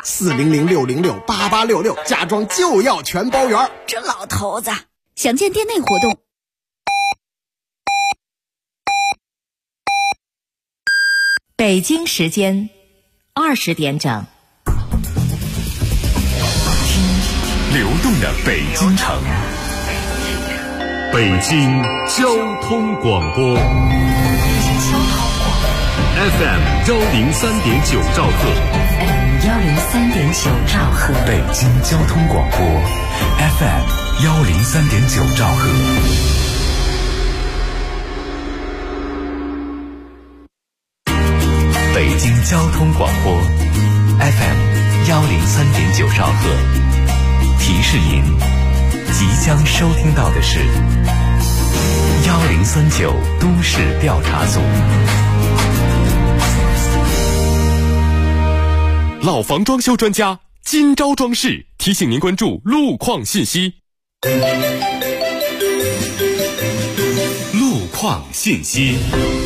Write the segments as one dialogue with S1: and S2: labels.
S1: ，4006068866，家装就要全包圆。
S2: 这老头子，想见店内活动。
S3: 北京时间20点整，
S4: 流动的北京城，北京交通广播 FM 103.9兆赫
S3: 103.9兆赫，
S4: 北京交通广播 FM 103.9兆赫。北京交通广播 FM 103.9兆赫，提示您即将收听到的是1039都市调查组。老房装修专家今朝装饰提醒您关注路况信息。路况信息。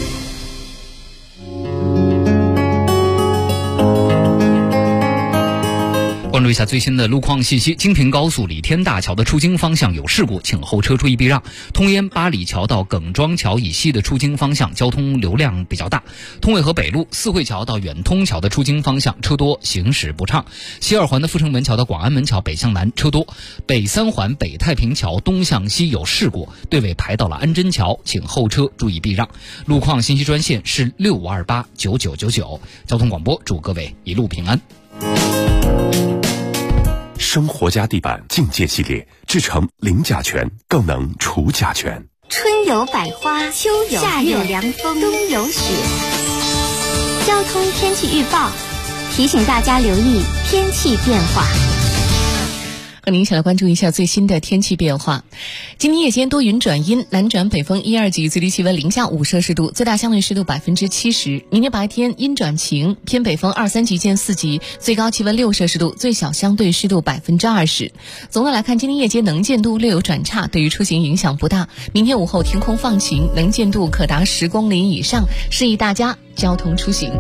S5: 关注一下最新的路况信息。京平高速李天大桥的出京方向有事故，请后车注意避让。通烟八里桥到耿庄桥以西的出京方向交通流量比较大。通渭河北路四惠桥到远通桥的出京方向车多，行驶不畅。西二环的阜成门桥到广安门桥北向南车多。北三环北太平桥东向西有事故，队尾排到了安贞桥，请后车注意避让。路况信息专线是65289999。交通广播祝各位一路平安。
S4: 生活家地板境界系列制成零甲醛，更能除甲醛。
S6: 春有百花，秋有夏有凉风，冬有雪。交通天气预报提醒大家留意天气变化。
S7: 和您一起来关注一下最新的天气变化。今天夜间多云转阴，南转北风1、2级，最低气温零下5摄氏度，最大相对湿度70%。明天白天阴转晴，偏北风2、3级见4级，最高气温6摄氏度，最小相对湿度20%。总的来看，今天夜间能见度略有转差，对于出行影响不大。明天午后天空放晴，能见度可达10公里以上，适宜大家交通出行。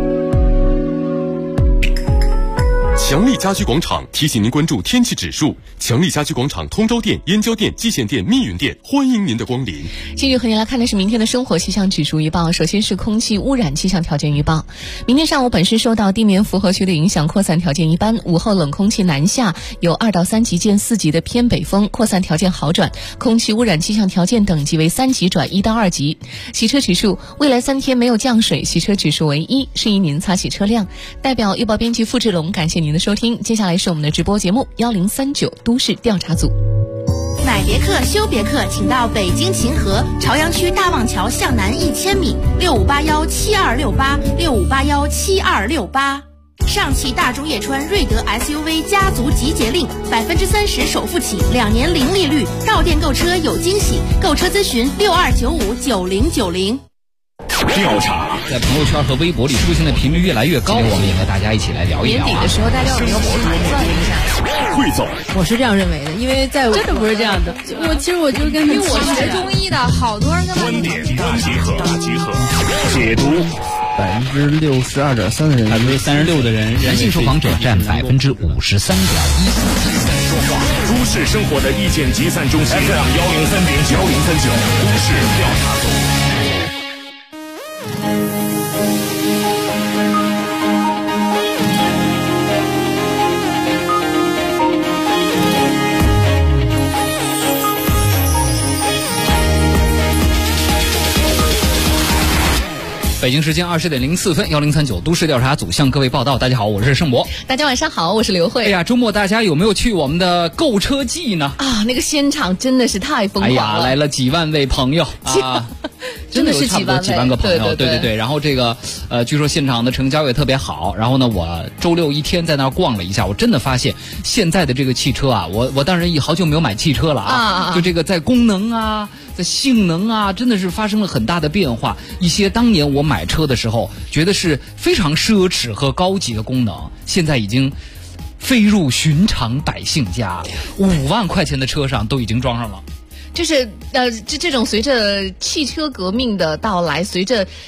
S4: 强力家居广场提醒您关注天气指数。强力家居广场通州店、燕郊店、蓟县店、密云店，欢迎您的光临。
S7: 继续和您来看的是明天的生活气象指数预报。首先是空气污染气象条件预报。明天上午本市受到地面复合区的影响，扩散条件一般，午后冷空气南下，有2到3级见4级的偏北风，扩散条件好转，空气污染气象条件等级为3级转1到2级。洗车指数未来3天没有降水，洗车指数为1，适宜您擦洗车辆。代表预报编辑付志龙，感谢您的收听。接下来是我们的直播节目1039都市调查组。
S8: 买别克休别克，请到北京秦河朝阳区大望桥向南1000米，65817268，65817268。上汽大众叶川瑞德 SUV 家族集结令，30%首付起，2年零利率，到店购车有惊喜，购车咨询62959090。
S5: 调查在朋友圈和微博里出现的频率越来越高，我们也和大家一起来聊一聊。
S7: 年底的时候，大家有没有盘算一下？
S4: 汇总，
S9: 我是这样认为的，因为在我真的不是这样的。其实我就是跟
S10: 因为我学中医的，好多人跟
S4: 观点大集合，解读。
S11: 62.3%的人
S5: ，36%的人，男性受访者占53.1%。
S4: 都市生活的意见集散中心 FM 103.9，1039都市调查组。
S5: 北京时间20点04分，1039都市调查组向各位报道。大家好，我是盛博。
S7: 大家晚上好，我是刘慧。
S5: 哎呀，周末大家有没有去我们的购车季呢？
S7: 啊，那个现场真的是太疯狂了。
S5: 哎呀，来了几万位朋友啊！
S7: 真的是
S5: 几万个朋友，对。然后这个据说现场的成交也特别好。然后呢，我周六一天在那儿逛了一下，我真的发现现在的这个汽车啊，我当然也好久没有买汽车了啊，就这个在功能啊，在性能啊，真的是发生了很大的变化。一些当年我买车的时候觉得是非常奢侈和高级的功能，现在已经飞入寻常百姓家，5万块钱的车上都已经装上了。
S7: 就是这种随着汽车革命的到来，随着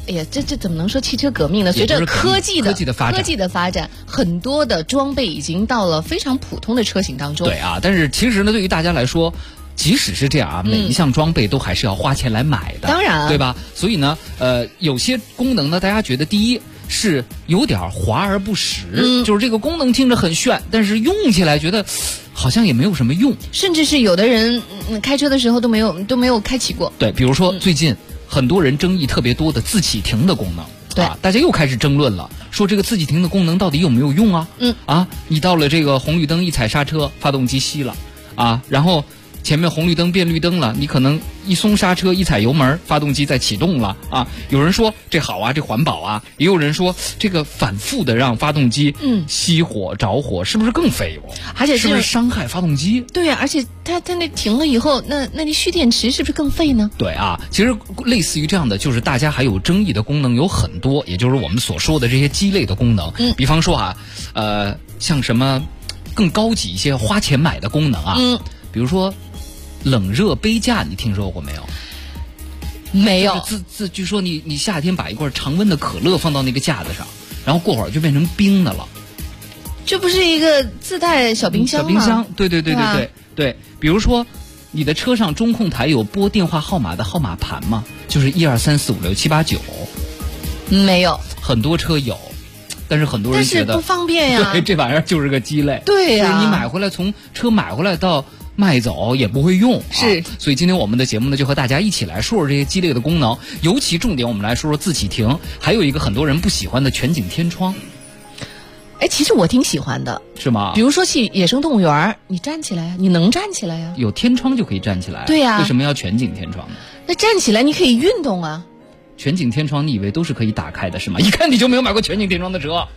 S7: 哎呀，这怎么能说汽车革命呢？随着科技的发展，很多的装备已经到了非常普通的车型当中。
S5: 对啊，但是其实呢，对于大家来说，即使是这样啊，每一项装备都还是要花钱来买的，
S7: 当然，
S5: 对吧？所以呢，有些功能呢，大家觉得第一是有点华而不实，就是这个功能听着很炫，但是用起来觉得好像也没有什么用，
S7: 甚至是有的人开车的时候都没有开启过。
S5: 对，比如说最近很多人争议特别多的自启停的功能，
S7: 对，
S5: 大家又开始争论了，说这个自启停的功能到底有没有用啊？你到了这个红绿灯一踩刹车，发动机熄了啊，然后前面红绿灯变绿灯了，你可能一松刹车一踩油门，发动机再启动了啊。有人说这好啊，这环保啊，也有人说这个反复的让发动机熄火着火，是不是更费油？
S7: 而且
S5: 是不是伤害发动机？
S7: 对啊，而且它那停了以后，那你蓄电池是不是更费呢？
S5: 对啊，其实类似于这样的，就是大家还有争议的功能有很多，也就是我们所说的这些鸡肋的功能。比方说像什么更高级一些花钱买的功能啊，比如说冷热杯架，你听说过没有？
S7: 没有。
S5: 据说你夏天把一罐常温的可乐放到那个架子上，然后过会儿就变成冰的了。
S7: 这不是一个自带小冰箱吗？
S5: 小冰箱，对。比如说，你的车上中控台有拨电话号码的号码盘吗？就是123456789。
S7: 没有。
S5: 很多车有，但是很多人觉得
S7: 但是不方便呀。
S5: 对，这玩意儿就是个鸡肋。
S7: 对呀。
S5: 就是你买回来从车买回来到卖走也不会用，
S7: 是。
S5: 所以今天我们的节目呢，就和大家一起来说说这些鸡肋的功能，尤其重点我们来说说自启停，还有一个很多人不喜欢的全景天窗。
S7: 哎，其实我挺喜欢的，
S5: 是吗？
S7: 比如说去野生动物园，你站起来，你能站起来呀？
S5: 有天窗就可以站起来。
S7: 对呀。
S5: 为什么要全景天窗呢？
S7: 那站起来你可以运动啊。
S5: 全景天窗你以为都是可以打开的是吗？一看你就没有买过全景天窗的车。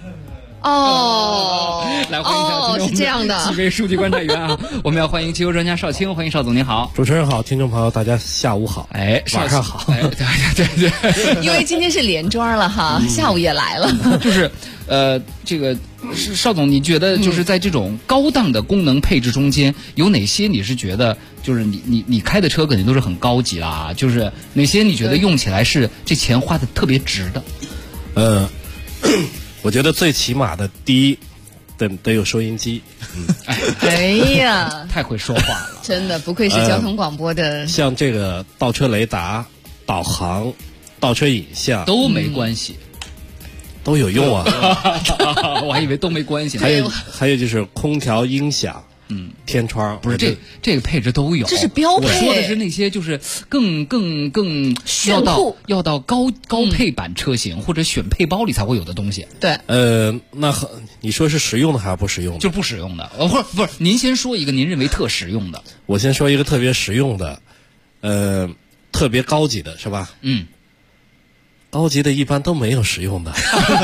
S5: 来欢迎一下
S7: 是这样的
S5: 几位数据观察员啊！我们要欢迎汽油专家邵青，欢迎邵总，您好。
S11: 主持人好，听众朋友大家下午好，晚上好。
S5: 对，
S7: 因为今天是连庄了哈，下午也来了。
S5: 就是这个是邵总，你觉得就是在这种高档的功能配置中间，有哪些你是觉得就是你开的车肯定都是很高级啦，就是哪些你觉得用起来是这钱花的特别值的？
S11: 我觉得最起码的第一得有收音机。
S7: 哎呀，
S5: 太会说话了，
S7: 真的不愧是交通广播的。
S11: 像这个倒车雷达、导航、倒车影像
S5: 都没关系。
S11: 都有用啊！
S5: 我还以为都没关系。
S11: 还有就是空调、音响，天窗，
S5: 不是这个配置都有，
S7: 这是标配。
S5: 我说的是那些就是更要到高配版车型或者选配包里才会有的东西。
S7: 对，
S11: 那你说是实用的还是不实用的？
S5: 就不实用的。不是，您先说一个您认为特实用的。
S11: 我先说一个特别实用的，特别高级的是吧？高级的一般都没有实用的。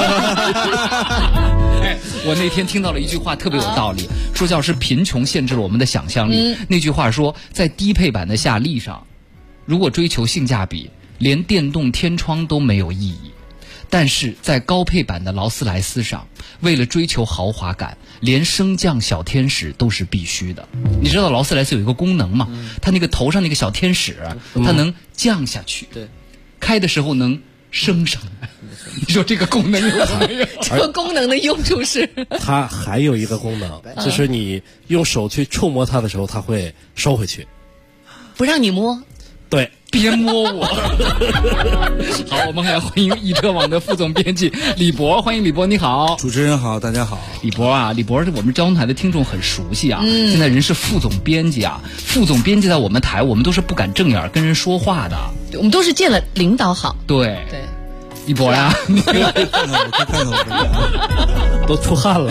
S5: 我那天听到了一句话特别有道理，说叫是贫穷限制了我们的想象力。那句话说，在低配版的夏利上，如果追求性价比，连电动天窗都没有意义。但是在高配版的劳斯莱斯上，为了追求豪华感，连升降小天使都是必须的。你知道劳斯莱斯有一个功能吗？它那个头上那个小天使，它能降下去，对，开的时候能升上来。你说这个功能有没有？
S7: 这个功能的用处是？
S11: 它还有一个功能，就是你用手去触摸它的时候，它会收回去，
S7: 不让你摸。
S11: 对，
S5: 别摸我。好，我们还要欢迎易车网的副总编辑李博，欢迎李博，你好。
S12: 主持人好，大家好。
S5: 李博是我们交通台的听众很熟悉啊。现在人是副总编辑啊，副总编辑在我们台，我们都是不敢正眼跟人说话的，
S7: 我们都是见了领导好。
S5: 对。一博呀，
S12: 你看看我，
S11: 都出汗了。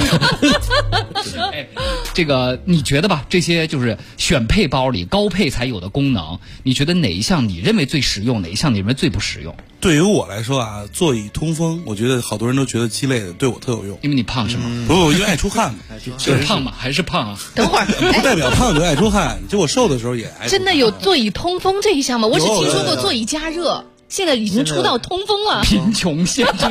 S5: 这个你觉得吧？这些就是选配包里高配才有的功能，你觉得哪一项你认为最实用，哪一项你认为最不实用？
S12: 对于我来说啊，座椅通风，我觉得好多人都觉得鸡肋的，对我特有用。
S5: 因为你胖是吗？
S12: 不，因为爱出汗。
S5: 是胖吗？还是胖啊？
S7: 等会儿，
S12: 不代表胖就爱出汗，就我瘦的时候也爱出汗。
S7: 真的有座椅通风这一项吗？我只听说过座椅加热。现在已经出到通风了，
S5: 贫穷限制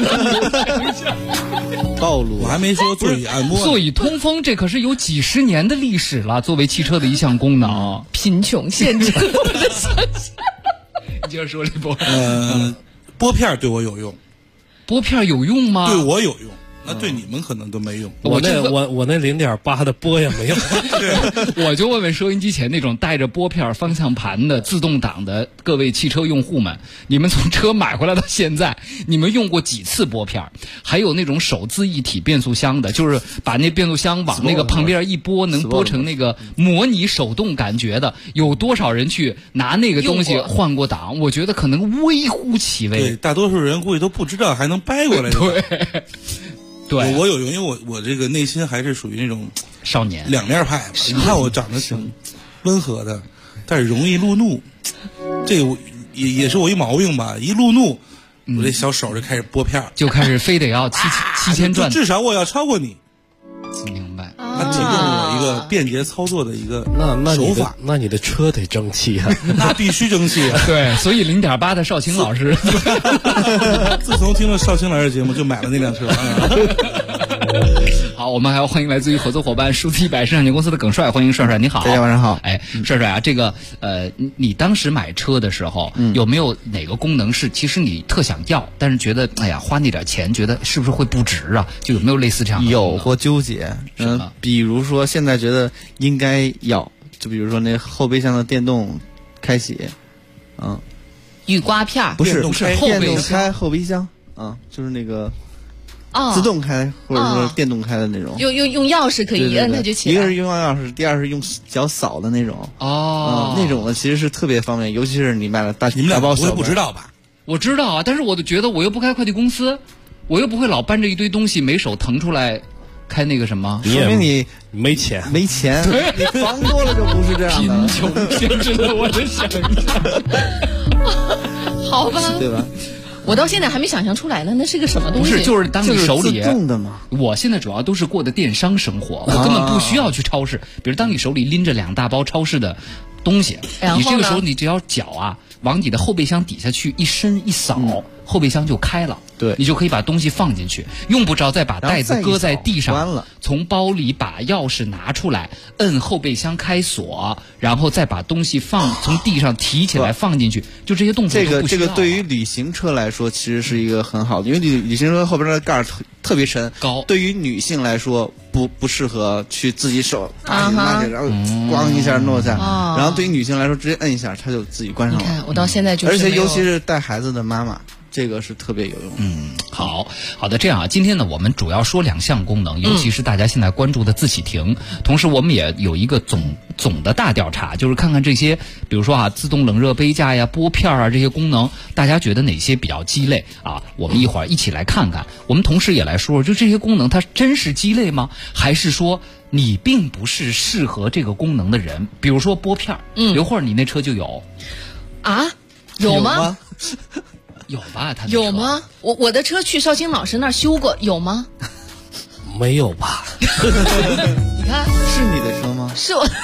S11: 道路。
S12: 我还没说座椅按摩，
S5: 座椅通风这可是有几十年的历史了，作为汽车的一项功能。
S7: 贫穷限制我的想象。
S5: 你接着说，李博。
S12: 拨片对我有用。
S5: 拨片有用吗？
S12: 对我有用。那对你们可能都没用，
S11: 我那 0.8 的拨也没用。
S5: 对，我就问问收音机前那种带着拨片方向盘的自动挡的各位汽车用户们，你们从车买回来到现在，你们用过几次拨片？还有那种手自一体变速箱的，就是把那变速箱往那个旁边一拨，能拨成那个模拟手动感觉的，有多少人去拿那个东西换过挡？我觉得可能微乎其微。
S12: 对，大多数人估计都不知道还能掰过来。
S5: 对，
S12: 我有用，因为我这个内心还是属于那种
S5: 少年
S12: 两面派。你看我长得挺温和的，但是容易路怒，这个也是我一毛病吧。一路怒，我这小手就开始拨片，
S5: 就开始非得要七千转，
S12: 至少我要超过你。
S5: 明白。
S12: 它提供了我一个便捷操作的一个手法。
S11: 那你的车得争气啊！
S12: 那必须争气啊！
S5: 对，所以0.8的少卿老师，
S12: 自从听了少卿老师节目，就买了那辆车。
S5: 好，我们还要欢迎来自于合作伙伴数字100生产公司的耿帅，欢迎帅帅，你好。
S13: 大家晚上好。
S5: 哎，帅帅啊，这个你当时买车的时候，有没有哪个功能是其实你特想要，但是觉得哎呀花那点钱，觉得是不是会不值啊？就有没有类似这样的？
S13: 有过纠结，比如说现在觉得应该要，就比如说那后备箱的电动开启，
S7: 雨刮片
S13: 不是电动
S5: 开
S13: 后备箱，就是那个。自动开或者说电动开的那种，
S7: 用钥匙可以一摁它就起来。
S13: 一个是用钥匙，第二是用脚扫的那种。那种的其实是特别方便，尤其是你买了大包小包。
S12: 你们俩不会不知道吧？
S5: 我知道啊，但是我就觉得我又不开快递公司，我又不会老搬着一堆东西没手腾出来开那个什么，
S13: 说明你
S11: 没钱。
S13: 你房多了就不是这样的。
S5: 贫穷限制了我的想象。
S7: 好吧，
S13: 对吧？
S7: 我到现在还没想象出来呢，那是个什么东西？
S5: 不是，就是当你手里
S13: 自动的嘛。
S5: 我现在主要都是过的电商生活，我根本不需要去超市。比如当你手里拎着2大包超市的东西，你这个时候你只要脚往你的后备箱底下去一伸一扫，后备箱就开了。
S13: 对，
S5: 你就可以把东西放进去，用不着再把袋子搁在地上，从包里把钥匙拿出来，摁后备箱开锁，然后再把东西从地上提起来放进去，就这些动作都不需要。
S13: 这个对于旅行车来说其实是一个很好的，因为旅行车后边的盖儿特别深，
S5: 高，
S13: 对于女性来说不适合去自己手拿起然后咣一下弄一下，然后对于女性来说直接摁一下它就自己关上了。
S7: 你看我到现在就是
S13: 而且尤其是带孩子的妈妈，这个是特别有用。
S5: 好的，这样今天呢，我们主要说2项功能，尤其是大家现在关注的自启停。同时，我们也有一个总的大调查，就是看看这些，比如说自动冷热杯架呀、拨片这些功能，大家觉得哪些比较鸡肋啊？我们一会儿一起来看看。我们同时也来说，就这些功能它真是鸡肋吗？还是说你并不是适合这个功能的人？比如说拨片，刘慧，你那车就有
S7: 啊？有吗？
S5: 有吧？他
S7: 有吗？我的车去绍兴老师那儿修过，有吗？
S11: 没有吧？
S7: 你看，
S13: 是你的车吗？
S7: 是我。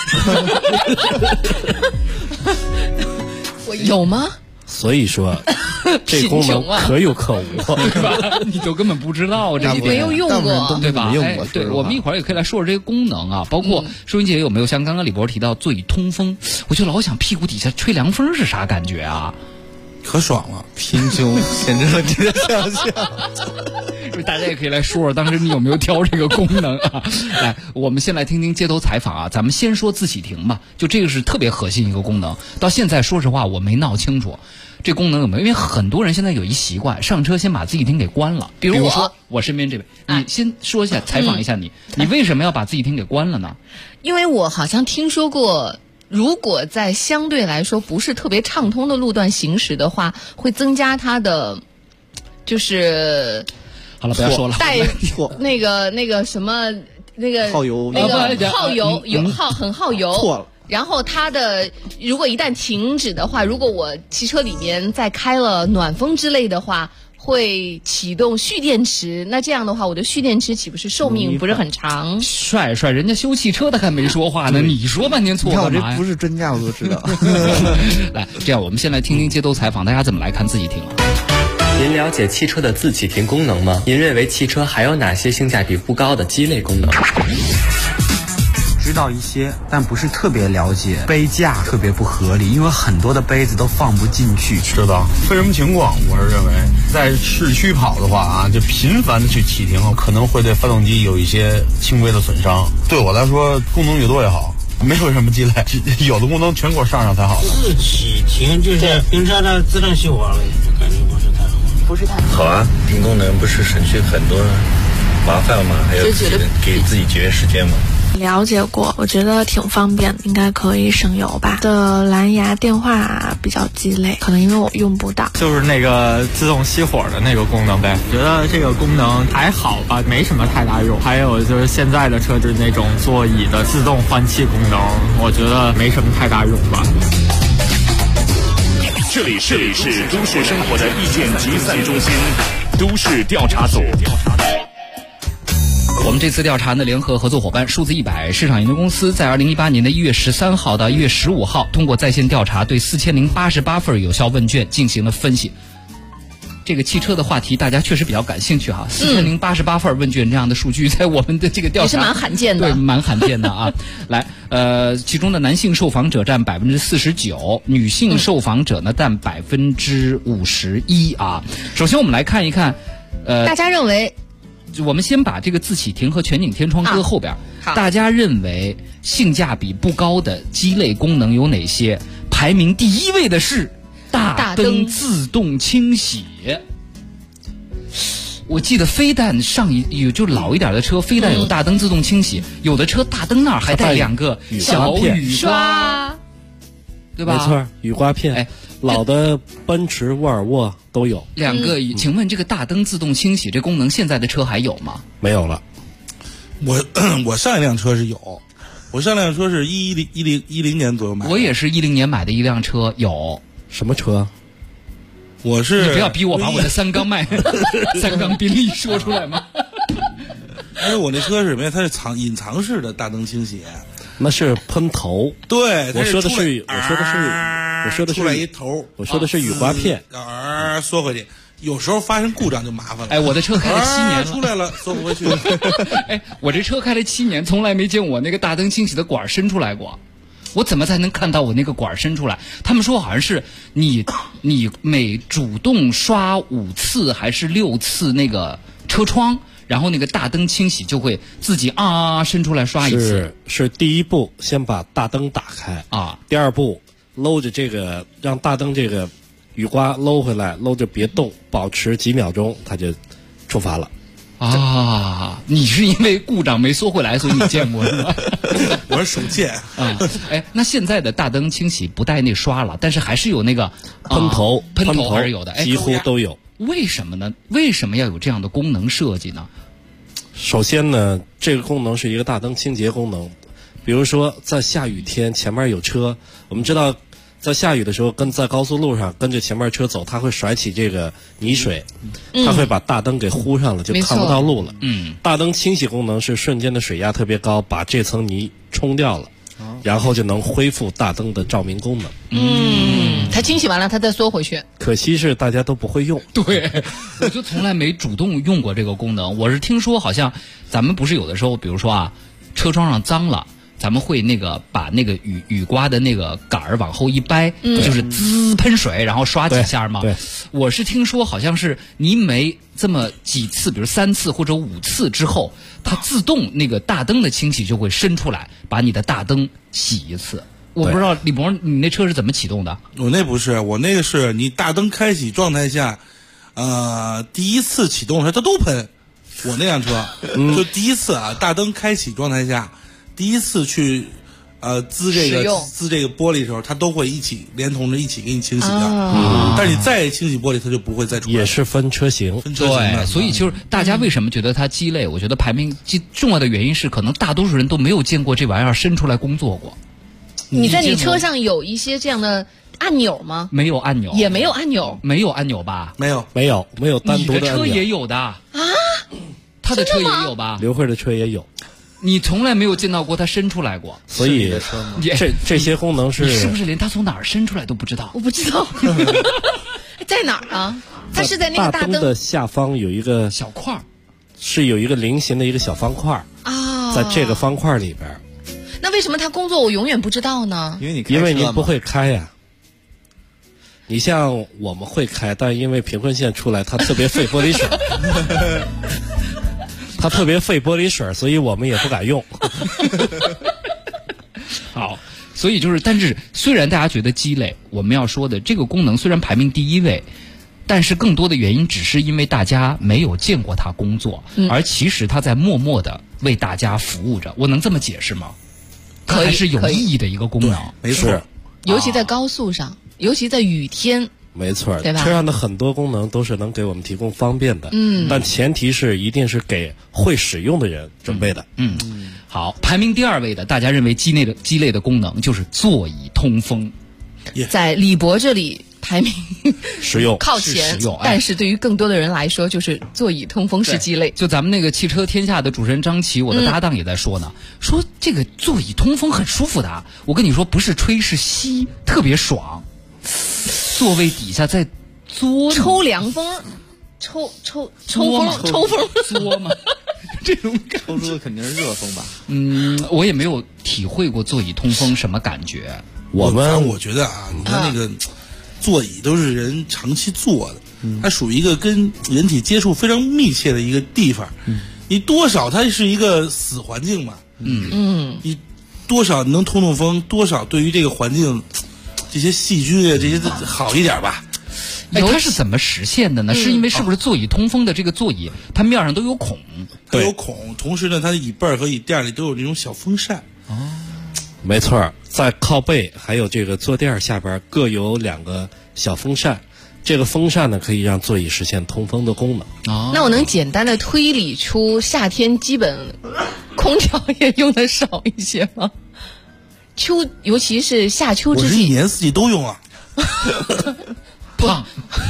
S7: 我有吗？
S11: 所以说，这功能可有可无，
S5: 对吧？你都根本不知道这一点，
S7: 没有用过，
S5: 对吧？对，我们一会儿也可以来说说这些功能啊，包括收音机有没有像刚刚李博提到座椅通风，我就老想屁股底下吹凉风是啥感觉啊？
S12: 可爽了，
S13: 贫穷限制了你的想象。
S5: 大家也可以来说说，当时你有没有挑这个功能啊？来，我们先来听听街头采访啊。咱们先说自启停吧，就这个是特别核心一个功能。到现在说实话，我没闹清楚这功能有没有，因为很多人现在有一习惯，上车先把自启停给关了。比如说我身边这位，你先说一下，采访一下你为什么要把自启停给关了呢？
S7: 因为我好像听说过。如果在相对来说不是特别畅通的路段行驶的话，会增加它的就是
S5: 好了，不要说了，
S7: 带那个什么那个
S13: 耗油，
S7: 很耗油。
S13: 错了。
S7: 然后它的如果一旦停止的话，如果我汽车里面再开了暖风之类的话，会启动蓄电池，那这样的话我的蓄电池岂不是寿命不是很长？
S5: 帅，人家修汽车的还没说话呢，你说半天错干嘛呀？
S13: 你看我这不是专家我都知道。
S5: 来，这样我们先来听听街头采访，大家怎么来看自启停啊？
S14: 您了解汽车的自启停功能吗？您认为汽车还有哪些性价比不高的鸡肋功能？
S15: 知道一些，但不是特别了解。杯架特别不合理，因为很多的杯子都放不进去。
S16: 是的，分什么情况？我是认为，在市区跑的话啊，就频繁的去启停，可能会对发动机有一些轻微的损伤。对我来说，功能越多越好。没有什么积累，有的功能全给我上才好。
S17: 自启停就是跟着它自动熄火了，感觉不是太好。
S18: 好啊，新功能不是省去很多麻烦嘛，还有给自己节约时间嘛。
S19: 了解过，我觉得挺方便的，应该可以省油吧。的蓝牙电话比较鸡肋，可能因为我用不到。
S20: 就是那个自动熄火的那个功能呗，觉得这个功能还好吧，没什么太大用。还有就是现在的车子那种座椅的自动换气功能，我觉得没什么太大用吧。
S21: 这里是都市生活的意见集散中心，都市调查组。
S5: 我们这次调查呢，联合合作伙伴数字100市场研究公司在2018年的1月13号到1月15号，通过在线调查对4088份有效问卷进行了分析。这个汽车的话题大家确实比较感兴趣哈，4088份问卷这样的数据在我们的这个调查
S7: 也是蛮罕见的，
S5: 对，蛮罕见的啊。来，其中的男性受访者占49%，女性受访者呢占51%啊。首先我们来看一看，
S7: 大家认为。
S5: 我们先把这个自启停和全景天窗搁后边。大家认为性价比不高的鸡肋功能有哪些？排名第1位的是大灯自动清洗。我记得非但有就老一点的车，非但有大灯自动清洗，有的车大灯那儿还带2个小雨刷，对吧？
S11: 没错，雨刮片。老的奔驰、沃尔沃都有
S5: 2个。请问这个大灯自动清洗这功能现在的车还有吗？
S11: 没有了。
S12: 我上一辆车是有，我上一辆车是10年左右买的。
S5: 我也是10年买的一辆车，有。
S11: 什么车？
S12: 我是
S5: 你不要逼我把我的3缸3缸宾利说出来吗？
S12: 因为我那车是什么呀？它是隐藏式的大灯清洗。
S11: 那是喷头。
S12: 对，
S11: 我说的是
S12: 出来一头，
S11: 我说的是雨刮片，
S12: 缩回去。有时候发生故障就麻烦了。
S5: 哎，我的车开了7年了，
S12: 出来了，缩不回去。
S5: 哎，我这车开了7年，从来没见我那个大灯清洗的管伸出来过。我怎么才能看到我那个管伸出来？他们说好像是你每主动刷5次还是6次那个车窗，然后那个大灯清洗就会自己伸出来刷一次。
S11: 是第一步，先把大灯打开
S5: 啊。
S11: 第二步，搂着这个让大灯这个雨刮搂回来，搂着别动，保持几秒钟，它就触发了。
S5: 啊，你是因为故障没缩回来，所以你见过是吧？
S12: 我是手贱
S5: 啊。哎，那现在的大灯清洗不带那刷了，但是还是有那个
S11: 喷头
S5: 还是有的，
S11: 几乎都有。
S5: 为什么呢？为什么要有这样的功能设计呢？
S11: 首先呢，这个功能是一个大灯清洁功能。比如说在下雨天，前面有车，我们知道在下雨的时候在高速路上跟着前面车走，它会甩起这个泥水，它会把大灯给糊上了，就看不到路了。大灯清洗功能是瞬间的水压特别高，把这层泥冲掉了，然后就能恢复大灯的照明功能。
S7: 它清洗完了，它再缩回去。
S11: 可惜是大家都不会用。
S5: 对，我就从来没主动用过这个功能。我是听说好像咱们不是有的时候，比如说车窗上脏了，咱们会把那个雨刮的那个杆儿往后一掰，就是滋喷水，然后刷几下嘛。
S11: 对，
S5: 我是听说好像是你每这么几次，比如3次或者5次之后，它自动那个大灯的清洗就会伸出来，把你的大灯洗一次。我不知道李博，你那车是怎么启动的？
S12: 我那不是，我那个是你大灯开启状态下，第一次启动时它都喷。我那辆车就第一次大灯开启状态下，第一次去滋这个玻璃的时候，它都会连同着一起给你清洗掉。但是你再清洗玻璃，它就不会再出来。
S11: 也是分车型。
S5: 对，所以就是大家为什么觉得它鸡肋？我觉得排名重要的原因是，可能大多数人都没有见过这玩意儿伸出来工作过。
S7: 你在你车上有一些这样的按钮吗？
S5: 没有按钮，
S7: 也没有按钮，
S5: 没有按钮吧？
S12: 没有
S11: 单独的按钮。
S5: 你的车也有的啊？他的车也有吧？
S11: 刘慧的车也有。
S5: 你从来没有见到过他伸出来过，
S11: 所以这些功能
S5: 你是不是连他从哪儿伸出来都不知道？
S7: 我不知道，在哪儿啊？它是在那个
S11: 大灯的下方有一个
S5: 小块，
S11: 是有一个菱形的一个小方块
S7: 啊，
S11: 在这个方块里边。
S7: 那为什么他工作我永远不知道呢？
S11: 因为您不会开呀。你像我们会开，但因为贫困县出来，它特别费玻璃水，它特别费玻璃水，所以我们也不敢用。
S5: 好，所以就是，但是虽然大家觉得鸡肋，我们要说的这个功能虽然排名第1位，但是更多的原因只是因为大家没有见过它工作，而其实它在默默的为大家服务着。我能这么解释吗？它还是有意义的一个功能，
S12: 没错。
S7: 尤其在高速上，尤其在雨天。
S11: 没错，
S7: 对吧？
S11: 车上的很多功能都是能给我们提供方便的，但前提是一定是给会使用的人准备的。
S5: 好，排名第2位的，大家认为鸡肋的功能就是座椅通风，
S7: 在李博这里排名
S11: 实用
S7: 靠前，但是对于更多的人来说，就是座椅通风是鸡肋。
S5: 就咱们那个汽车天下的主持人张琪，我的搭档也在说呢，说这个座椅通风很舒服的。我跟你说，不是吹是吸，特别爽。座位底下在
S7: 抽凉风，抽风
S5: 作吗？这种感
S13: 抽出的肯定是热风吧？
S5: 我也没有体会过座椅通风什么感觉。
S12: 我觉得啊，你看那个座椅都是人长期坐的，它属于一个跟人体接触非常密切的一个地方。你多少它是一个死环境嘛？你多少能通通风，多少对于这个环境。这些细菌啊，这些好一点吧。
S5: 它是怎么实现的呢？是因为是不是座椅通风的这个座椅，它面上都有孔？
S12: 都有孔，同时呢，它的椅背和椅垫里都有这种小风扇。
S11: 没错，在靠背还有这个坐垫下边各有2个小风扇。这个风扇呢，可以让座椅实现通风的功能。
S7: 那我能简单的推理出夏天基本空调也用的少一些吗？尤其是夏秋之际，
S12: 我是1年4季都用啊。
S5: 胖，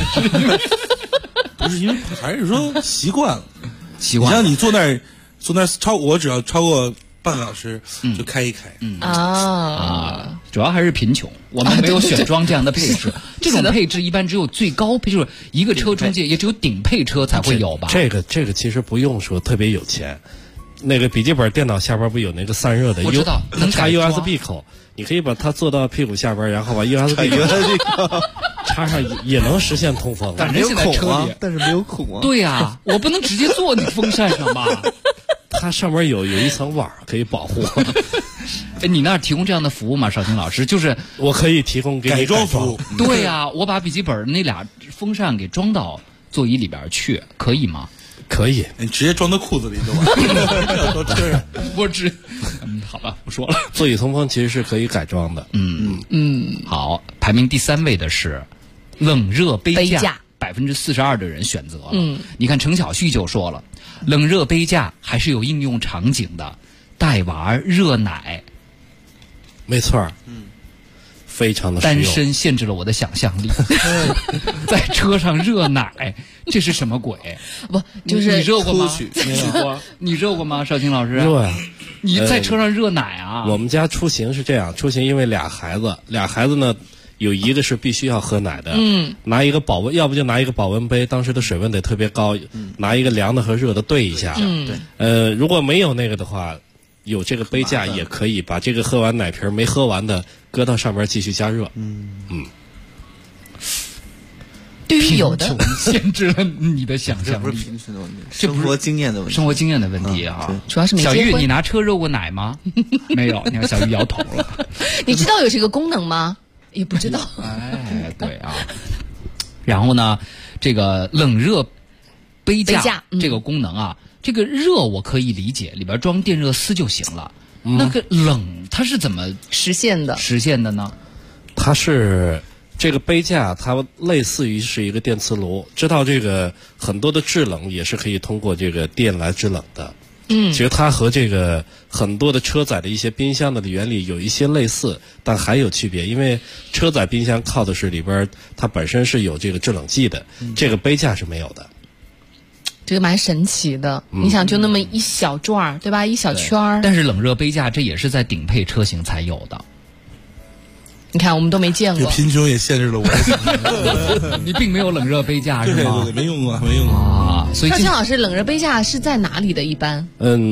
S12: 不是因为还是说习惯了。
S5: 习惯。
S12: 你像你坐那儿我只要超过半个小时就开一开。
S5: 主要还是贫穷，我们没有选装这样的配置。这种配置一般只有最高配，就是一个车中间也只有顶配车才会有吧？
S11: 这个其实不用说特别有钱。那个笔记本电脑下边不有那个散热的？
S5: 我知道，能
S11: 插 USB 口，你可以把它做到屁股下边，然后把 USB 口插上，也能实现通风。
S13: 但是没有孔啊！但是没有孔啊！
S5: 对呀，我不能直接坐你风扇上吧？
S11: 它上面有一层网可以保护。
S5: 你那儿提供这样的服务吗，邵青老师？就是
S11: 我可以提供给你
S12: 改装服务。
S5: 对呀，我把笔记本那俩风扇给装到座椅里边去，可以吗？
S11: 可以，
S12: 你直接装到裤子里就完了。
S5: 我好吧，不说了。
S11: 座椅通风其实是可以改装的。
S5: 好，排名第3位的是冷热杯架，42%的人选择了。你看程小旭就说了，冷热杯架还是有应用场景的，带娃热奶。
S11: 没错。非常的实用。
S5: 单身限制了我的想象力。在车上热奶，这是什么鬼？
S7: 不，就是
S5: 你热过吗？没有。你热过吗，邵青老师？
S11: 热呀。
S5: 你在车上热奶啊？
S11: 我们家出行是这样，出行因为俩孩子呢，有一个是必须要喝奶的，拿一个保温，要不就拿一个保温杯，当时的水温得特别高，拿一个凉的和热的兑一下。如果没有那个的话，有这个杯架也可以把这个喝完奶瓶没喝完的搁到上面继续加热。
S7: 对于有的
S5: 限制了你的想象力，
S13: 不是贫穷的问题，生活经验的问题。
S5: 生活经验的问题啊，
S7: 主要是没结婚。
S5: 小玉，你拿车热过奶吗？没有。你看小玉摇头了。
S7: 你知道有这个功能吗？也不知道。
S5: 哎，对啊。然后呢，这个冷热杯架这个功能啊，这个热我可以理解，里边装电热丝就行了。那个冷它是怎么
S7: 实现的呢？
S11: 它是这个杯架，它类似于是一个电磁炉。知道这个很多的制冷也是可以通过这个电来制冷的。其实它和这个很多的车载的一些冰箱的原理有一些类似，但还有区别。因为车载冰箱靠的是里边它本身是有这个制冷剂的，这个杯架是没有的。
S7: 这个蛮神奇的，你想就那么一小转，对吧？一小圈儿。
S5: 但是冷热杯架这也是在顶配车型才有的。
S7: 你看我们都没见过。
S12: 贫穷也限制了我的想象。
S5: 你并没有冷热杯架是吗？
S12: 对，没用过啊。
S5: 所以
S7: 邵青老师，冷热杯架是在哪里的？一般？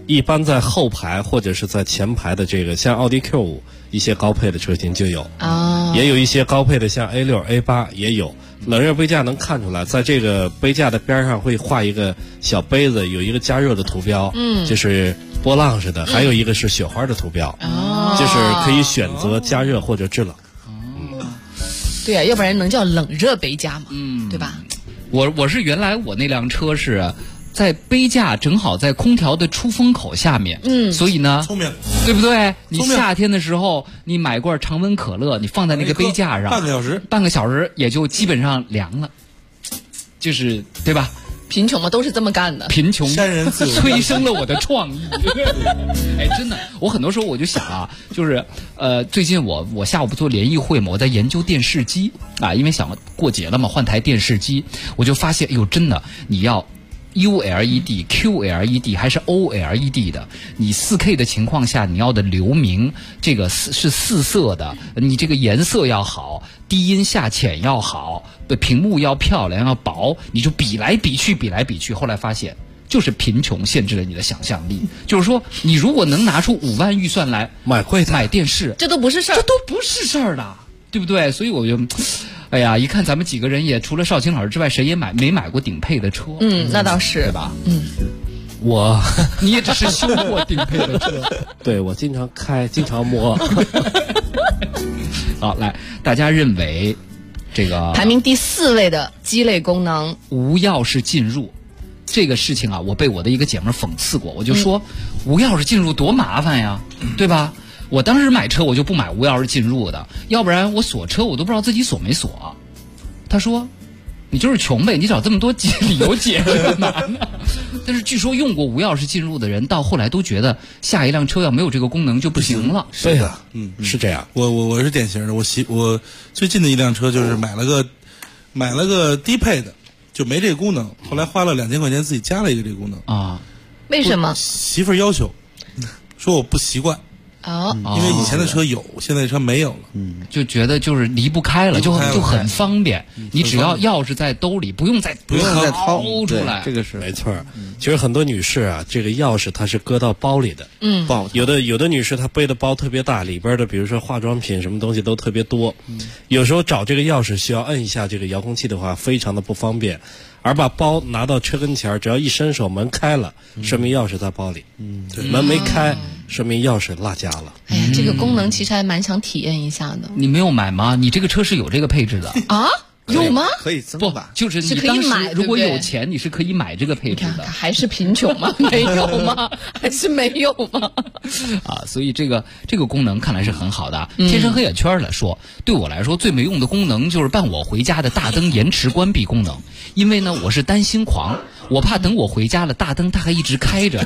S11: 一般在后排或者是在前排的这个，像奥迪 Q5一些高配的车型就有也有一些高配的像 A6、A8 也有。冷热杯架能看出来，在这个杯架的边上会画一个小杯子，有一个加热的图标，就是波浪式的，还有一个是雪花的图标，就是可以选择加热或者制冷。
S7: 对啊，要不然能叫冷热杯架嘛？对吧？
S5: 我是原来我那辆车是在杯架正好在空调的出风口下面，所以呢，
S12: 聪明，
S5: 对不对？你夏天的时候，你买罐常温可乐，你放在那个杯架上，半个小时也就基本上凉了，就是对吧？
S7: 贫穷嘛，都是这么干的。
S5: 贫穷
S12: 山人自有
S5: 催生了我的创意。哎，真的，我很多时候我就想啊，就是最近我下午不做联谊会嘛，我在研究电视机啊，因为想过节了嘛，换台电视机，我就发现，哎呦，真的，你要ULED、QLED 还是 OLED 的，你 4K 的情况下，你要的流明这个是四色的，你这个颜色要好，低音下浅要好，屏幕要漂亮要薄，你就比来比去，后来发现就是贫穷限制了你的想象力。就是说，你如果能拿出5万预算来买电视，
S7: 这都不是事儿，
S5: 的，对不对？所以我就。哎呀，一看咱们几个人也除了少卿老师之外，谁也没买过顶配的车。
S7: 那倒是，
S5: 对吧？你也只是修过顶配的车。
S11: 对，我经常开，经常摸。
S5: 好，来，大家认为这个
S7: 排名第4位的鸡肋功能
S5: 无钥匙进入这个事情啊，我被我的一个姐妹讽刺过，我就说无钥匙进入多麻烦呀，对吧？我当时买车我就不买无钥匙进入的，要不然我锁车我都不知道自己锁没锁。他说你就是穷呗，你找这么多理由解释干嘛呢？但是据说用过无钥匙进入的人到后来都觉得下一辆车要没有这个功能就不行了。
S11: 对的，是这样。
S12: 我是典型的，我最近的一辆车就是买了个低配的，就没这个功能，后来花了2000块钱自己加了一个这个功能
S5: 啊。
S7: 为什么？
S12: 媳妇儿要求说我不习惯。因为以前的车有，现在的车没有了，
S5: 就觉得就是离不开了，就很方便。你只要钥匙在兜里，不用再掏出来，
S11: 这个是没错。其实很多女士啊，这个钥匙它是搁到包里的，有的女士她背的包特别大，里边的比如说化妆品什么东西都特别多，有时候找这个钥匙需要摁一下这个遥控器的话，非常的不方便。而把包拿到车跟前，只要一伸手，门开了，说明钥匙在包里。门没开，说明钥匙落家了。
S7: 哎呀，这个功能其实还蛮想体验一下的。
S5: 你没有买吗？你这个车是有这个配置的
S7: 啊？有吗？
S13: 可以增吧？
S5: 就是你当时如果有钱，你是可以买这个配置的。
S7: 还是贫穷吗？没有吗？还是没有吗？
S5: 啊，所以这个功能看来是很好的。天生黑眼圈了说，对我来说最没用的功能就是伴我回家的大灯延迟关闭功能，因为呢我是担心狂，我怕等我回家了大灯它还一直开着。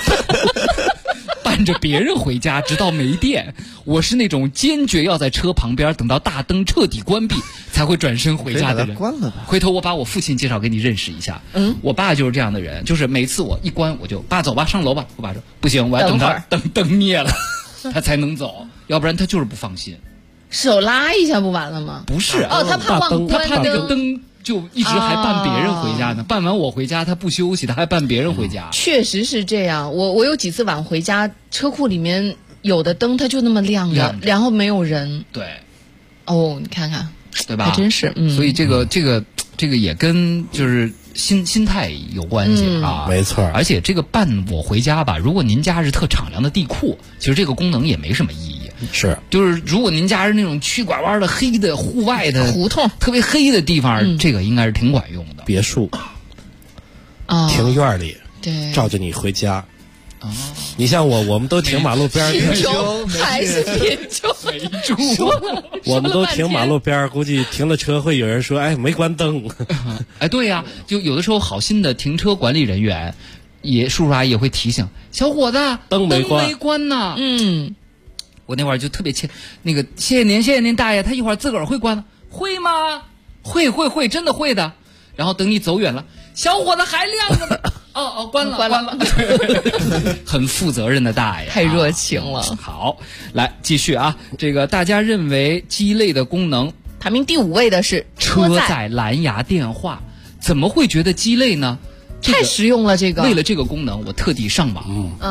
S5: 伴着别人回家直到没电，我是那种坚决要在车旁边等到大灯彻底关闭才会转身回家的人。
S13: 关了吧。
S5: 回头我把我父亲介绍给你认识一下。我爸就是这样的人，就是每次我一关我就爸走吧上楼吧，我爸说不行，我要等他灯灭了他才能走，要不然他就是不放心。
S7: 手拉一下不完了吗？
S5: 不是
S7: 他怕忘关，
S5: 他怕那个灯就一直还伴别人回家呢，伴完我回家他不休息，他还伴别人回家。
S7: 确实是这样，我有几次晚回家，车库里面有的灯它就那么亮着，然后没有人。
S5: 对，
S7: 你看看，
S5: 对吧？
S7: 还真是。
S5: 所以这个也跟就是心态有关系啊，
S11: 没错。
S5: 而且这个伴我回家吧，如果您家是特敞亮的地库，其实这个功能也没什么意义。
S11: 是，
S5: 就是如果您家是那种曲拐弯的黑的户外的
S7: 胡同，
S5: 特别黑的地方，这个应该是挺管用的。
S11: 别墅庭院里，
S7: 对，
S11: 照着你回家。你像我们都停马路边，
S7: 贫穷还是贫穷，
S5: 没住。
S11: 我们都停马路边，估计停了车会有人说：“哎，没关灯。”
S5: 哎，对呀，就有的时候好心的停车管理人员，叔叔阿姨也会提醒小伙子，灯没关呢。我那会儿就特别谢谢您大爷，他一会儿自个儿会关了，会吗？会，真的会的。然后等你走远了，小伙子还亮着呢。关了。很负责任的大爷，
S7: 太热情了。
S5: 好，来继续啊。这个大家认为鸡肋的功能，
S7: 排名第5位的是
S5: 车载蓝牙电话，怎么会觉得鸡肋呢？
S7: 太实用了，这个。
S5: 为了这个功能，我特地上网，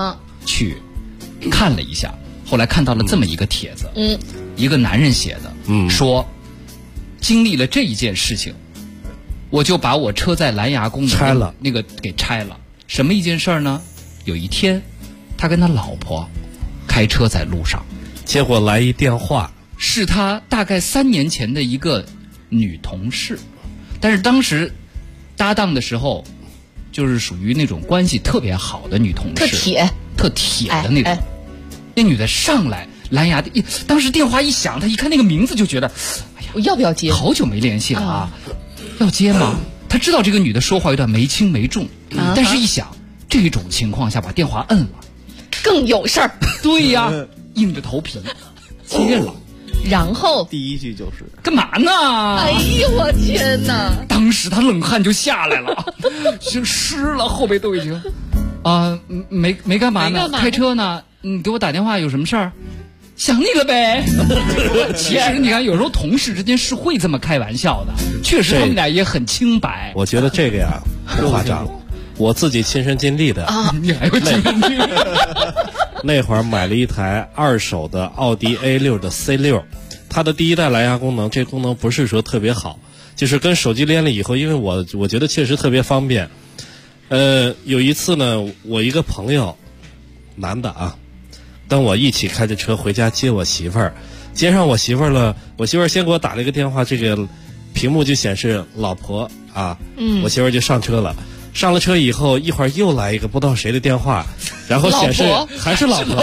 S5: 去看了一下，后来看到了这么一个帖子，一个男人写的，说经历了这一件事情，我就把我车载蓝牙功能
S11: 拆了，
S5: 那个给拆了。什么一件事儿呢？有一天，他跟他老婆开车在路上，
S11: 结果来一电话，
S5: 是他大概3年前的一个女同事，但是当时搭档的时候，就是属于那种关系特别好的女同事，特铁的那种。那女的上来蓝牙的，当时电话一响，她一看那个名字就觉得，哎呀，
S7: 我要不要接？
S5: 好久没联系了啊，要接吗？他知道这个女的说话有点没轻没重，但是一想这种情况下把电话摁了，
S7: 更有事儿。
S5: 对呀，硬着头皮接了。
S7: 然后
S13: 第一句就是
S5: 干嘛呢？
S7: 哎呦我天哪！
S5: 当时他冷汗就下来了，就湿了，后背都已经没干嘛呢，开车呢。你给我打电话有什么事儿？想你了呗。其实你看，有时候同事之间是会这么开玩笑的，确实他们俩也很清白。
S11: 我觉得这个呀不夸张，我自己亲身经历的
S5: 啊，你还有亲身经历？
S11: 那会儿买了一台2手的奥迪 A6 的 C6， 它的第一代蓝牙功能，这功能不是说特别好，就是跟手机连了以后，因为我觉得确实特别方便。有一次呢，我一个朋友，男的啊，跟我一起开着车回家接我媳妇儿，接上我媳妇儿了，我媳妇儿先给我打了一个电话，这个屏幕就显示老婆啊，我媳妇儿就上车了。上了车以后，一会儿又来一个不知道谁的电话，然后显示还是老婆。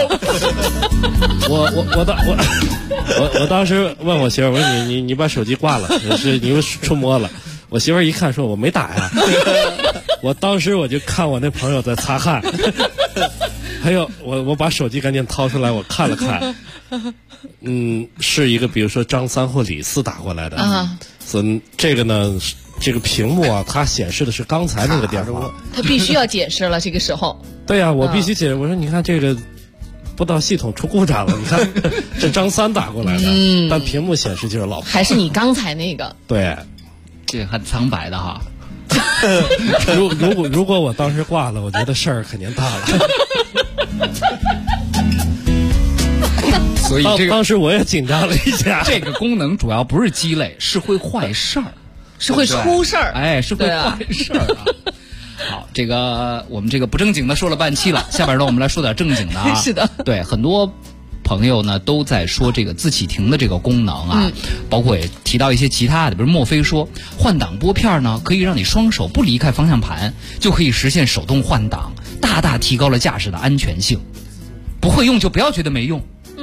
S11: 我当时问我媳妇儿，我说你把手机挂了，是你又触摸了。我媳妇儿一看说我没打呀。我当时我就看我那朋友在擦汗，还有我把手机赶紧掏出来，我看了看，是一个比如说张三或李四打过来的啊，所以这个呢。这个屏幕啊，它显示的是刚才那个电话，
S7: 他必须要解释了。这个时候，
S11: 对呀，我必须解释。我说，你看这个，不知道系统出故障了。你看，这张三打过来的，但屏幕显示就是老婆。
S7: 还是你刚才那个？
S11: 对，
S5: 这很苍白的哈。
S11: 如果我当时挂了，我觉得事儿肯定大了。
S5: 所以
S11: 当时我也紧张了一下。
S5: 这个功能主要不是鸡肋，是会坏事儿。
S7: 是会出事儿，
S5: 哎，是会坏事儿啊！好，这个我们这个不正经的说了半期了，下边呢我们来说点正经的啊。
S7: 是的，
S5: 对，很多朋友呢都在说这个自启停的这个功能啊，包括也提到一些其他的，比如莫非说换挡拨片呢可以让你双手不离开方向盘，就可以实现手动换挡，大大提高了驾驶的安全性。不会用就不要觉得没用。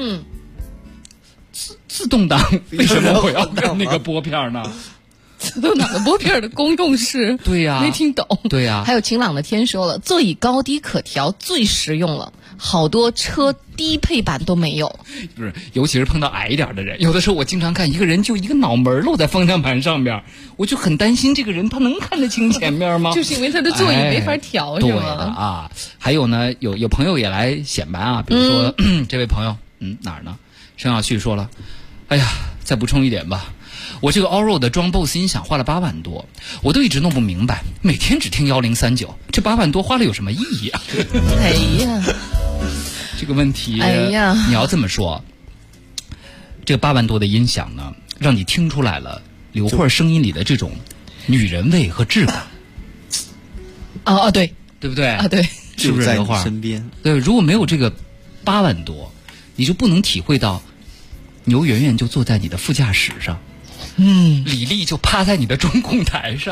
S5: 自动挡为什么我要跟那个拨片呢？
S7: 自动挡的拨片的功用是？
S5: 对呀，
S7: 没听懂。
S5: 对呀，
S7: 还有晴朗的天说了，座椅高低可调，最实用了，好多车低配版都没有。
S5: 不是，尤其是碰到矮一点的人，有的时候我经常看一个人就一个脑门露在方向盘上边，我就很担心这个人他能看得清前面吗？
S7: 就是因为他的座椅没法调，
S5: 是吗？对的啊。还有呢，有朋友也来显摆啊，比如说、这位朋友，哪儿呢？陈小旭说了，哎呀，再补充一点吧。我这个 Allroad 装 BOSS 音响花了8万多，我都一直弄不明白，每天只听1039，这8万多花了有什么意义啊？
S7: 哎呀，
S5: 这个问题，
S7: 哎呀，
S5: 你要这么说，这个8万多的音响呢，让你听出来了刘慧声音里的这种女人味和质感。
S7: 对，
S5: 对不对？
S7: 对，
S5: 是不是刘慧
S13: 身边？
S5: 对，如果没有这个8万多，你就不能体会到牛圆圆就坐在你的副驾驶上。李丽就趴在你的中控台上，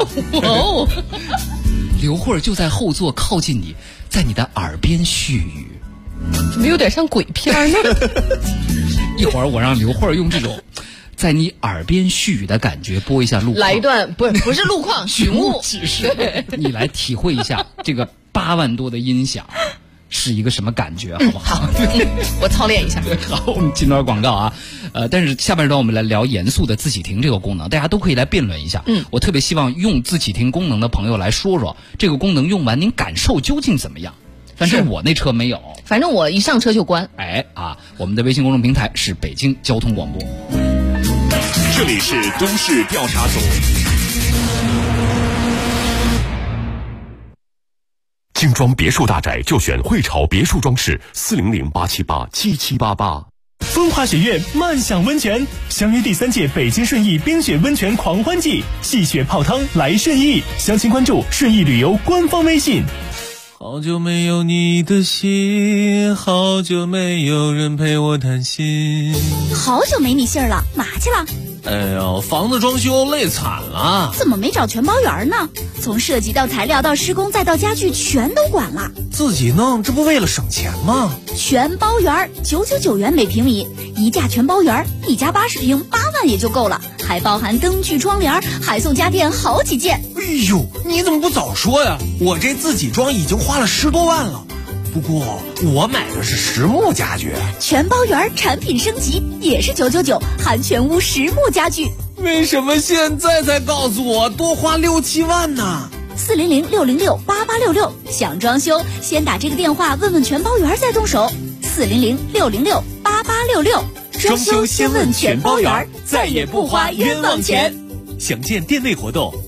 S5: 刘慧就在后座靠近你，在你的耳边絮语，
S7: 怎么有点像鬼片呢？
S5: 一会儿我让刘慧用这种在你耳边絮语的感觉播一下路况，
S7: 来一段不是路况，寻物
S5: 启事，你来体会一下这个8万多的音响是一个什么感觉，好不好？
S7: 我操练一下。
S5: 好，我们进段广告啊。但是下半段我们来聊严肃的自启停这个功能，大家都可以来辩论一下。我特别希望用自启停功能的朋友来说说这个功能用完您感受究竟怎么样。反正我那车没有，
S7: 反正我一上车就关。
S5: 我们的微信公众平台是北京交通广播。
S21: 这里是都市调查组。
S1: 精装别墅大宅就选汇潮别墅装饰，400-878-7788。
S22: 风华雪月漫享温泉，相约第3届北京顺义冰雪温泉狂欢季，戏雪泡汤来顺义，详情关注顺义旅游官方微信。
S23: 好久没有你的信，好久没有人陪我谈心。
S2: 好久没你信儿了，哪去了？
S23: 哎呦，房子装修累惨了。
S2: 怎么没找全包圆呢？从设计到材料到施工再到家具全都管了。
S23: 自己弄，这不为了省钱吗？
S2: 全包圆999元每平米，一价全包圆，一家80平8万也就够了，还包含灯具窗帘，还送家电好几件。
S23: 哎呦，你怎么不早说呀？我这自己装已经花了10多万了。不过我买的是实木家具，
S2: 全包圆产品升级也是999，含全屋实木家具。
S23: 为什么现在才告诉我多花6、7万呢
S2: ？400-606-8866，想装修先打这个电话问问全包圆再动手。400-606-8866，
S23: 装修先问全包圆，再也不花冤枉钱。详见店内活动。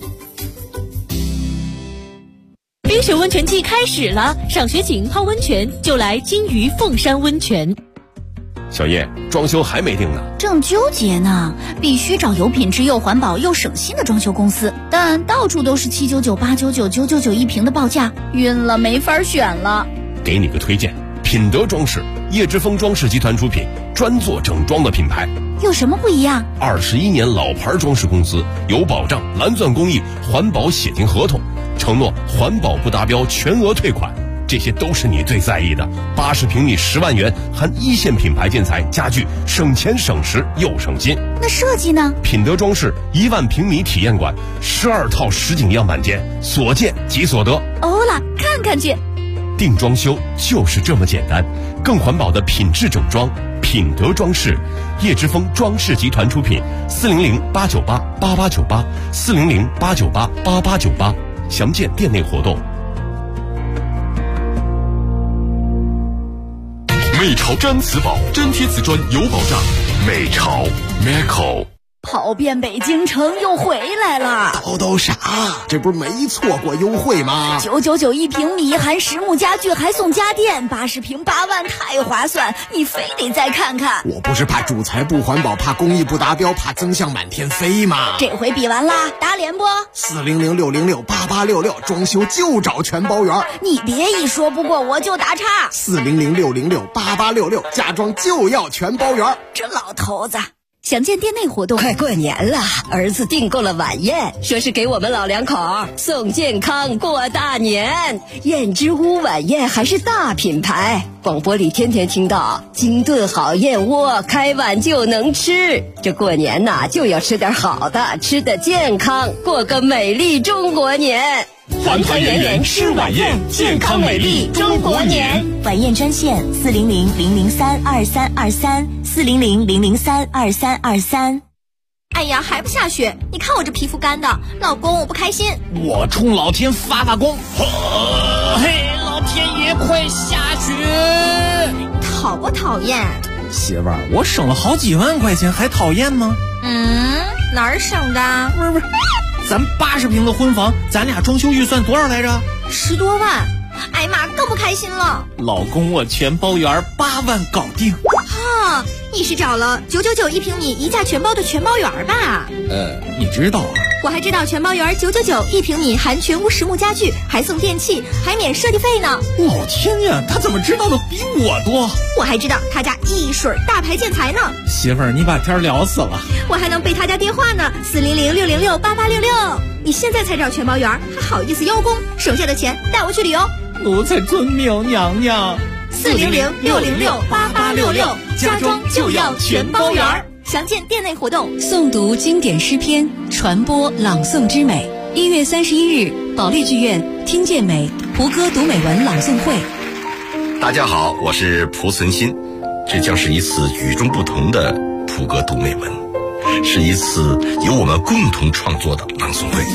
S24: 冰雪温泉季开始了，上学景泡温泉就来金鱼凤山温泉。
S1: 小叶，装修还没定呢，
S2: 正纠结呢。必须找有品质又环保又省心的装修公司，但到处都是799、899、999一平的报价，晕了，没法选了。
S1: 给你个推荐，品德装饰，叶之峰装饰集团出品，专做整装的品牌。
S2: 有什么不一样
S1: ？21年老牌装饰公司，有保障，蓝钻工艺，环保写进合同，承诺环保不达标全额退款，这些都是你最在意的。80平米10万元，含1线品牌建材家具，省钱省时又省心。
S2: 那设计呢？
S1: 品德装饰1万平米体验馆，12套实景样板间，所见即所得。
S2: 欧了，看看去。
S1: 定装修就是这么简单，更环保的品质整装，品德装饰，叶之峰装饰集团出品，400-898-8898， 400-898-8898，详见店内活动。 美潮毡瓷宝，粘贴瓷砖有保障。美潮 Meco。
S2: 跑遍北京城又回来了，
S25: 都啥？这不是没错过优惠吗
S2: ？999一平米，含实木家具，还送家电，80平8万，太划算！你非得再看看。
S25: 我不是怕主材不环保，怕工艺不达标，怕增项满天飞吗？
S2: 这回比完啦，打脸不
S25: ？400-606-8866，装修就找全包圆。
S2: 你别一说不过我就打岔。
S25: 400-606-8866，家装就要全包圆。
S2: 这老头子。详见店内活动。
S26: 快过年了，儿子订购了晚宴，说是给我们老两口送健康过大年。燕之屋晚宴还是大品牌，广播里天天听到精炖好燕窝，开碗就能吃。这过年呐，就要吃点好的，吃得健康，过个美丽中国年。
S21: 团团圆圆吃晚宴，健康美丽中国年。
S27: 晚宴专线400-003-2323，400-003-2323。
S8: 哎呀，还不下雪？你看我这皮肤干的，老公我不开心。
S23: 我冲老天发功，嘿，老天爷快下雪！
S8: 讨不讨厌？
S23: 媳妇儿，我省了好几万块钱，还讨厌吗？
S8: 哪儿省的？
S23: 不是。咱80平的婚房，咱俩装修预算多少来着
S8: ？10多万。哎呀妈，更不开心了。
S23: 老公，我全包圆8万搞定。
S8: 哈，你是找了999一平米一价全包的全包圆吧？
S23: 你知道啊？
S8: 我还知道全包圆999一平米，含全屋实木家具，还送电器，还免设计费呢。
S23: 老天呀，他怎么知道的比我多？
S8: 我还知道他家一水大牌建材呢。
S23: 媳妇儿，你把天聊死了。
S8: 我还能背他家电话呢，400-606-8866。你现在才找全包圆，还好意思邀功？省下的钱带我去旅游。
S23: 奴才遵命，娘娘。
S8: 400-606-8866，家装就要全包圆。详见店内活动。
S27: 诵读经典诗篇，传播朗诵之美。1月31日，保利剧院听见美胡歌读美文朗诵会。
S28: 大家好，我是蒲存昕，这将是一次与众不同的胡歌读美文，是一次由我们共同创作的朗诵会。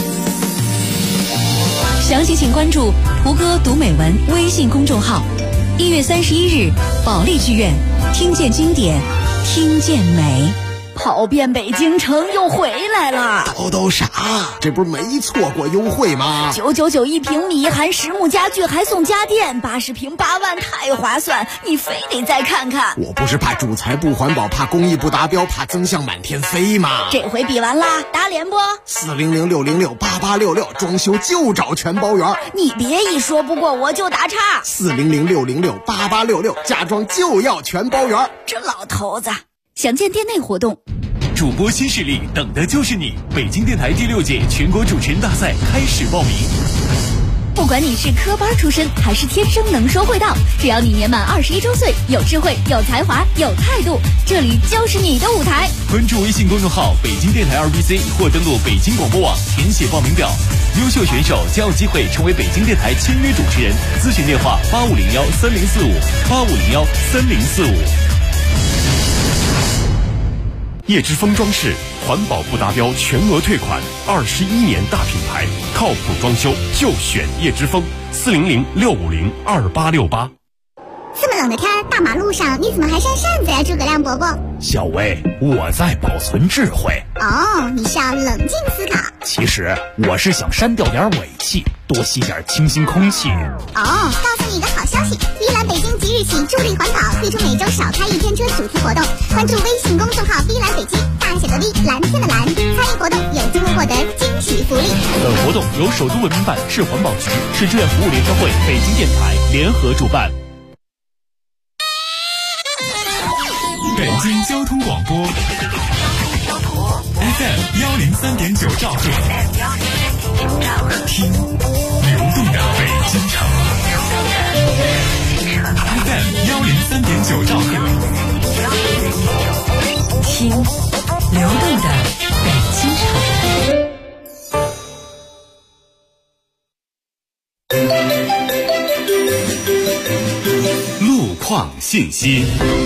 S27: 详细请关注胡歌读美文微信公众号。1月31日，保利剧院听见经典，听见美。
S2: 跑遍北京城又回来了。
S25: 都啥？这不是没错过优惠吗
S2: ？999一平米，含实木家具还送家电，80平8万，太划算！你非得再看看。
S25: 我不是怕主材不环保，怕工艺不达标，怕增项满天飞吗？
S2: 这回比完啦，打脸不？400-606-8866，装修就找全包圆。你别一说不过我就打岔。
S25: 400-606-8866，家装就要全包圆。
S2: 这老头子，详见店内活动。
S22: 主播新势力，等的就是你！北京电台第6届全国主持人大赛开始报名。
S2: 不管你是科班出身还是天生能说会道，只要你年满21周岁，有智慧、有才华、有态度，这里就是你的舞台。
S22: 关注微信公众号北京电台2BC 或登录北京广播网填写报名表，优秀选手将有机会成为北京电台签约主持人。咨询电话8501-3045，8501-3045。
S1: 叶之峰装饰，环保不达标全额退款，21年大品牌，靠谱装修就选叶之峰，400-650-2868。
S3: 这么冷的天，大马路上你怎么还扇扇子呀，诸葛亮伯伯？
S23: 小薇，我在保存智慧。
S3: 哦，你是要冷静思考。
S23: 其实我是想删掉点尾气，多吸点清新空气。
S3: 哦，告诉你一个好消息，碧蓝北京即日起助力环保，推出每周少开1天车主题活动。关注微信公众号碧蓝北京，大写的 V， 蓝天的蓝，参与活动有机会获得惊喜福利。
S22: 本活动由首都文明办、市环保局、市志愿服务联合会、北京电台联合主办。
S21: 北京交通广播 FM 103.9兆赫，听流动的北京城。FM 103.9兆赫，
S27: 听流动的北京城。
S21: 路况信息。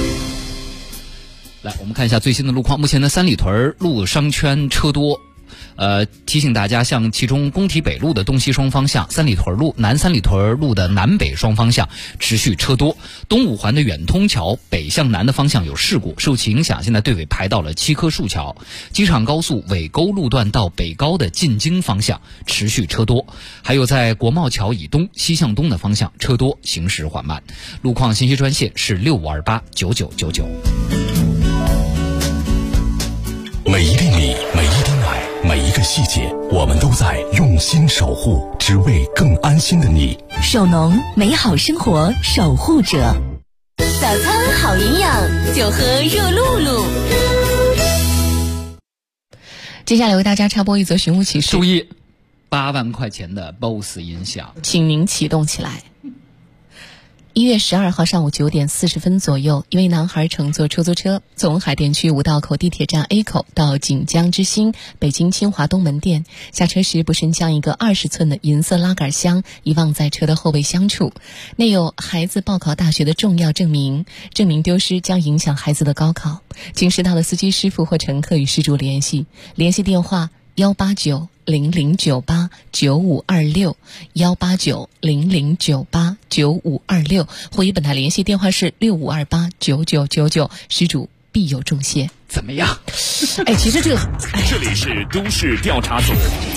S5: 来，我们看一下最新的路况。目前的三里屯路商圈车多，提醒大家，像其中工体北路的东西双方向、三里屯路、南三里屯路的南北双方向持续车多。东五环的远通桥北向南的方向有事故，受其影响，现在队尾排到了七棵树桥。机场高速尾沟路段到北高的进京方向持续车多，还有在国贸桥以东西向东的方向车多，行驶缓慢。路况信息专线是65289999。
S4: 每一粒米，每一滴奶，每一个细节，我们都在用心守护，只为更安心的你。
S27: 守农，美好生活守护者。
S24: 早餐好营养，就喝热露露。
S7: 接下来为大家插播一则寻物启事。
S5: 注意，8万块钱的 BOSS 音响，
S7: 请您启动起来。1月12号上午9点40分左右，一位男孩乘坐出租车从海淀区五道口地铁站 A 口到锦江之星北京清华东门店，下车时不慎将一个20寸的银色拉杆箱遗忘在车的后备箱处，内有孩子报考大学的重要证明，证明丢失将影响孩子的高考。经识到的司机师傅或乘客与失主联系，联系电话189-0098-9526，189-0098-9526，或与本台联系电话是6528-9999，失主必有重谢。
S5: 怎么样？
S7: 哎，其实这
S21: 里是都市调查组。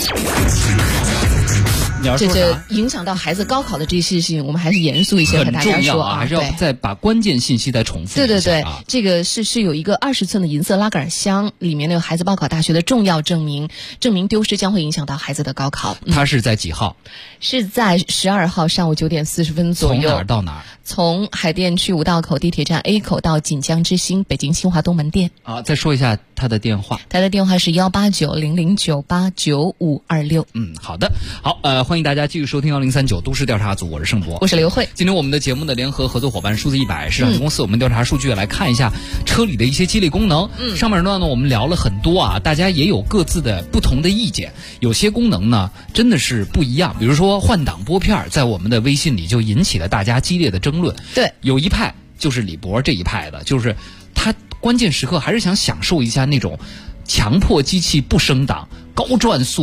S7: 这影响到孩子高考的这些事情，我们还是严肃一些和大家说
S5: 还是要再把关键信息再重复一下。
S7: 对，这个是有一个20寸的银色拉杆箱，里面有孩子报考大学的重要证明，证明丢失将会影响到孩子的高考。
S5: 它是在几号？
S7: 是在12号上午9点40分左右。
S5: 从哪儿到哪儿？
S7: 从海淀区五道口地铁站 A 口到锦江之星北京清华东门店。
S5: 再说一下他的电话。
S7: 他的电话是189-0098-9526。
S5: 好的，好，欢迎大家继续收听1039都市调查组，我是盛博，
S7: 我是刘慧。
S5: 今天我们的节目的联合合作伙伴数字100市场公司，我们调查数据来看一下车里的一些激励功能。上面段呢我们聊了很多啊，大家也有各自的不同的意见，有些功能呢真的是不一样，比如说换挡拨片，在我们的微信里就引起了大家激烈的争论。
S7: 对，
S5: 有一派就是李博这一派的，就是他关键时刻还是想享受一下那种强迫机器不升档、高转速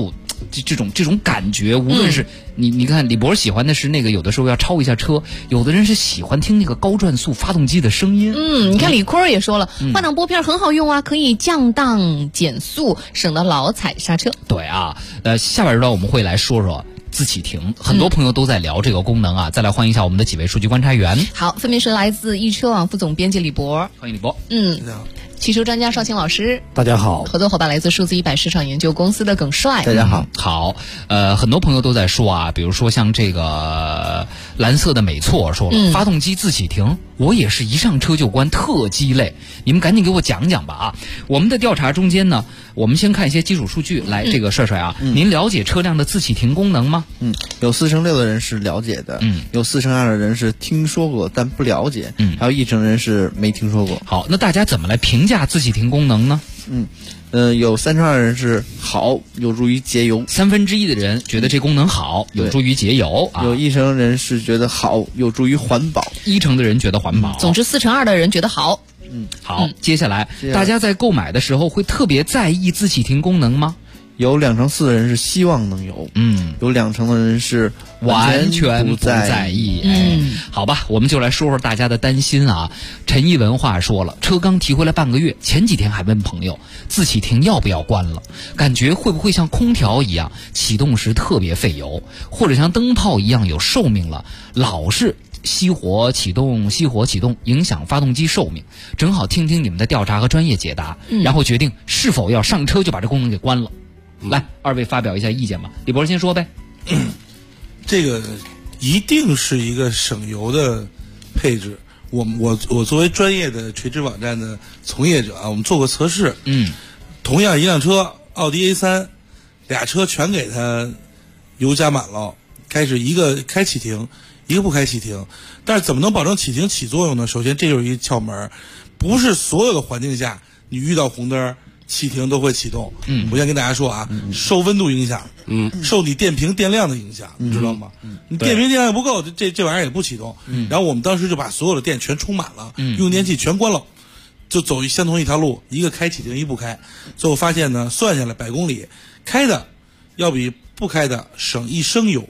S5: 这种感觉，无论是你看李博喜欢的是那个有的时候要超一下车，有的人是喜欢听那个高转速发动机的声音。
S7: 你看李坤也说了，换挡拨片很好用啊，可以降档减速，省得老踩刹车。
S5: 对啊，下边一段我们会来说说自启停，很多朋友都在聊这个功能啊。再来欢迎一下我们的几位数据观察员。
S7: 好，分别是来自易车网副总编辑李博，
S5: 欢迎李博。
S7: 汽车专家邵青老师，
S11: 大家好。
S7: 合作伙伴来自数字100市场研究公司的耿帅，
S13: 大家好。
S5: 好，很多朋友都在说啊，比如说像这个蓝色的美错说了，发动机自启停，我也是一上车就关，特鸡肋。你们赶紧给我讲讲吧啊！我们的调查中间呢，我们先看一些基础数据。来，这个帅帅啊，您了解车辆的自启停功能吗？
S13: 有46%的人是了解的，有42%的人是听说过但不了解，还有1成人是没听说过。
S5: 好，那大家怎么来评价自启停功能呢？
S13: 有32%的人是好，有助于节油
S5: ，1/3的人觉得这功能好，有助于节油啊。
S13: 有1成人是觉得好，有助于环保
S5: ，1成的人觉得环保。
S7: 总之4成2的人觉得好。
S5: 好，接下来大家在购买的时候会特别在意自启停功能吗？
S13: 有2成4的人是希望能有，有2成的人是
S5: 完全不在意。好吧，我们就来说说大家的担心啊。陈毅文化说了，车刚提回来半个月，前几天还问朋友自启停要不要关了，感觉会不会像空调一样启动时特别费油，或者像灯泡一样有寿命了，老是熄火启动影响发动机寿命。正好听听你们的调查和专业解答，然后决定是否要上车就把这功能给关了。来，二位发表一下意见吧。李博先说呗。
S12: 这个一定是一个省油的配置。我作为专业的垂直网站的从业者啊，我们做过测试。同样一辆车，奥迪 A3，俩车全给它油加满了，开始一个开启停，一个不开启停。但是怎么能保证启停起作用呢？首先这就是一窍门，不是所有的环境下你遇到红灯启停都会启动。我先跟大家说啊，受温度影响，受你电瓶电量的影响，你知道吗？你电瓶电量不够，这玩意儿也不启动。然后我们当时就把所有的电全充满了，用电器全关了，就走相同一条路，一个开启停，一不开。最后发现呢，算下来100公里开的要比不开的省1升油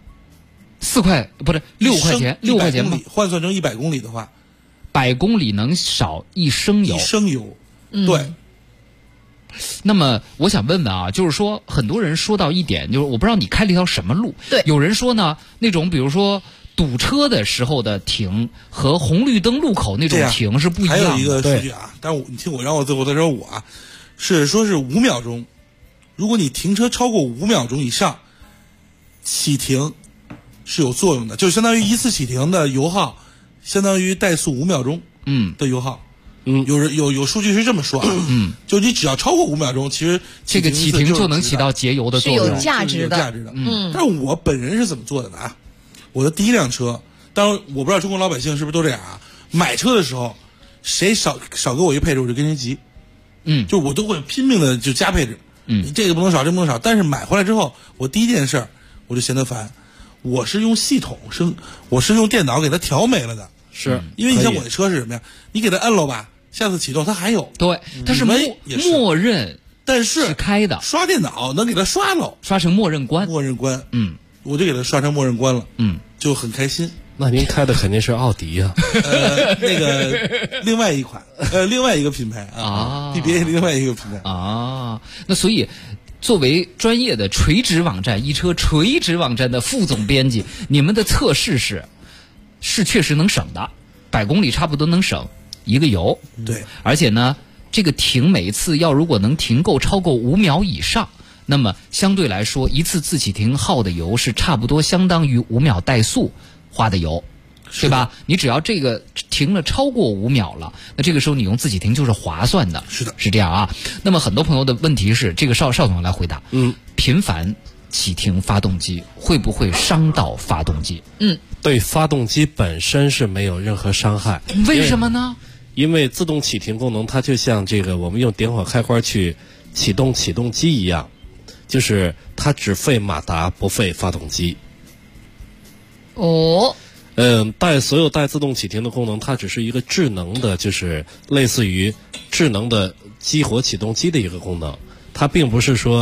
S5: ，6块钱，6块钱吗？
S12: 换算成100公里的话
S5: ，100公里能少1升油。
S12: 1升油，对。
S5: 那么我想问问啊，就是说很多人说到一点，就是我不知道你开了一条什么路。
S7: 对，
S5: 有人说呢，那种比如说堵车的时候的停和红绿灯路口那种停是不一样的。
S12: 还有一个数据啊，但是你听我让我最后再说，我是说是5秒钟，如果你停车超过5秒钟以上，启停是有作用的，就相当于一次启停的油耗相当于怠速5秒钟的油耗。有数据是这么说啊，就你只要超过5秒钟，其实
S5: 这个启停就能起到节油的作用，
S7: 是有价值的。
S12: 但是我本人是怎么做的呢？啊，我的第一辆车，当然我不知道中国老百姓是不是都这样啊？买车的时候，谁少给我一配置，我就跟谁急。就我都会拼命的就加配置。你这个不能少，这不能少。但是买回来之后，我第一件事我就嫌它烦，我是用系统我是用电脑给它调没了的。
S11: 是
S12: 因为你像我的车是什么呀？你给它摁了吧。下次启动它还有，
S5: 对，它是默认，
S12: 但是
S5: 开的。
S12: 刷电脑能给它刷了，
S5: 刷成默认关，
S12: 我就给它刷成默认关了，就很开心。
S11: 那您开的肯定是奥迪呀？
S12: 那个另外一款，另外一个品牌啊，BBA 另外一个品牌
S5: 啊。那所以，作为专业的垂直网站一车垂直网站的副总编辑，你们的测试是确实能省的，100公里差不多能省1个油。
S12: 对，
S5: 而且呢，这个停每一次如果能停够超过5秒以上，那么相对来说一次自启停耗的油是差不多相当于5秒怠速花的油，对吧？你只要这个停了超过5秒了，那这个时候你用自启停就是划算的。
S12: 是的，
S5: 是这样啊。那么很多朋友的问题是，这个邵总来回答。频繁启停发动机会不会伤到发动机？
S11: 对发动机本身是没有任何伤害。
S5: 为什么呢？
S11: 因为自动启停功能它就像这个我们用点火开关去启动启动机一样，就是它只费马达不费发动机。所有带自动启停的功能，它只是一个智能的，就是类似于智能的激活启动机的一个功能，它并不是说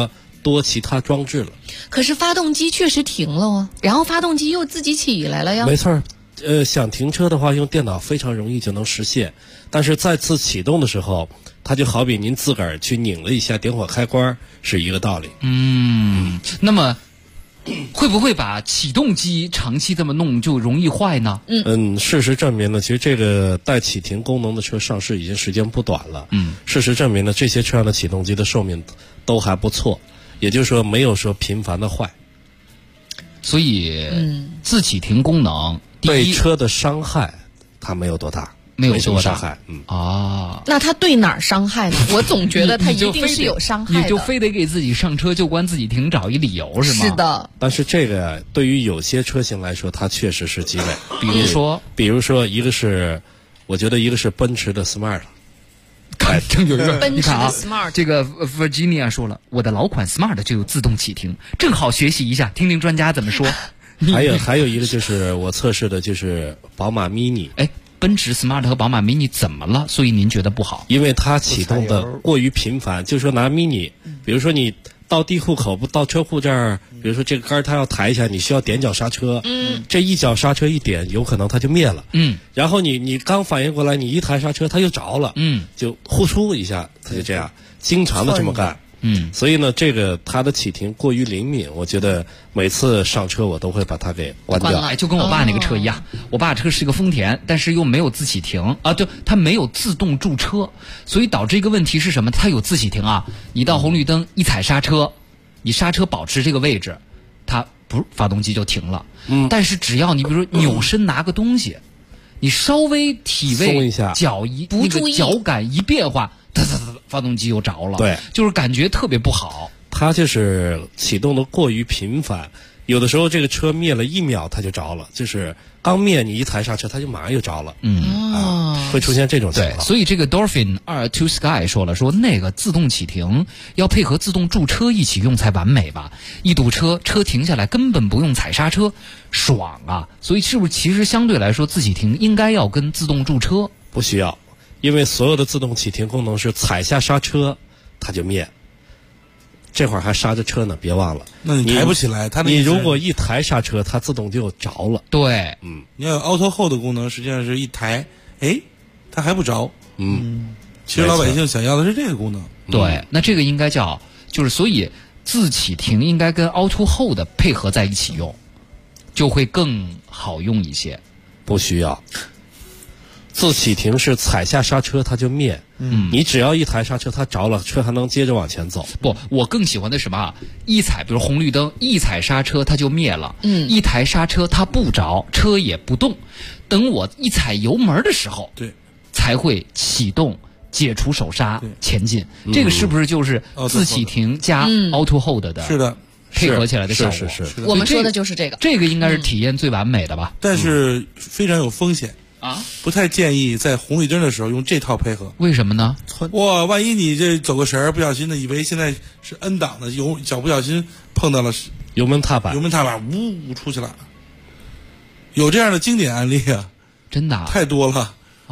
S11: 多其他装置了。
S7: 可是发动机确实停了啊，然后发动机又自己起来了呀。
S11: 没错，想停车的话，用电脑非常容易就能实现，但是再次启动的时候，它就好比您自个儿去拧了一下点火开关是一个道理。
S5: 那么会不会把启动机长期这么弄就容易坏呢？
S11: 事实证明呢，其实这个带启停功能的车上市已经时间不短了。事实证明呢，这些车上的启动机的寿命都还不错，也就是说没有说频繁的坏。
S5: 所以，自启停功能
S11: 对车的伤害它没有多大。
S5: 没有多大
S11: 伤害，
S7: 那它对哪儿伤害呢？我总觉得它一定是有伤害的。
S5: 你就非得给自己上车就关自己停找一理由是吗？
S7: 是的。
S11: 但是这个对于有些车型来说，它确实是鸡肋。
S5: 比如说，
S11: 我觉得一个是奔驰的 Smart。
S5: 正有一个，
S7: 奔驰的
S5: Smart， 这个 Virginia 说了，我的老款 Smart 就有自动启停，正好学习一下，听听专家怎么说。
S11: 还有一个就是我测试的就是宝马 Mini。
S5: 奔驰 Smart 和宝马 Mini 怎么了？所以您觉得不好？
S11: 因为它启动的过于频繁。就是说拿 Mini，比如说你到地库口不到车库这儿，比如说这个杆它要抬一下，你需要点脚刹车。这一脚刹车一点，有可能它就灭了。然后你刚反应过来，你一抬刹车它就着了。就呼出一下，它就这样，经常的这么干。所以呢，这个它的启停过于灵敏，我觉得每次上车我都会把它给关掉。
S5: 就跟我爸那个车一样，我爸车是个丰田，但是又没有自启停啊，对，它没有自动驻车，所以导致一个问题是什么？它有自启停啊，你到红绿灯一踩刹车，你刹车保持这个位置，它发动机就停了。但是只要你比如说扭身拿个东西，你稍微体位脚
S7: 不注意，
S5: 脚感一变化。发动机又着了，
S11: 对，
S5: 就是感觉特别不好。
S11: 它就是启动的过于频繁，有的时候这个车灭了1秒它就着了，就是刚灭你一抬刹车它就马上又着了。会出现这种情况。
S5: 所以这个 Dolphin 2 Sky 说了，说那个自动启停要配合自动驻车一起用才完美吧？一堵车停下来根本不用踩刹车，爽啊！所以是不是其实相对来说自启停应该要跟自动驻车
S11: 不需要？因为所有的自动启停功能是踩下刹车，它就灭。这会儿还刹着车呢，别忘了。
S12: 那你抬不起来，
S11: 你如果一抬刹车，它自动就着了。
S5: 对，
S12: 你要有 Auto Hold 功能，实际上是一抬，它还不着。其实老百姓想要的是这个功能。
S5: 对，那这个应该就是所以自启停应该跟 Auto Hold 配合在一起用，就会更好用一些。
S11: 不需要。自启停是踩下刹车它就灭，你只要一抬刹车它着了，车还能接着往前走。
S5: 不，我更喜欢的是什么啊？一踩，比如红绿灯，一踩刹车它就灭了，一抬刹车它不着，车也不动，等我一踩油门的时候，
S12: 对，
S5: 才会启动，解除手刹前进。这个是不是就是自启停加 Auto Hold 的？
S12: 是的。
S5: 配合起来的效果
S11: 是
S7: 我们说的就是这个。
S5: 这个应该是体验最完美的吧？
S12: 但是非常有风险。不太建议在红绿灯的时候用这套配合。
S5: 为什么呢？
S12: 哇，万一你这走个神儿，不小心的以为现在是 N 档的，脚不小心碰到了
S11: 油门踏板，
S12: 呜出去了。有这样的经典案例啊，
S5: 真的
S12: 太多了。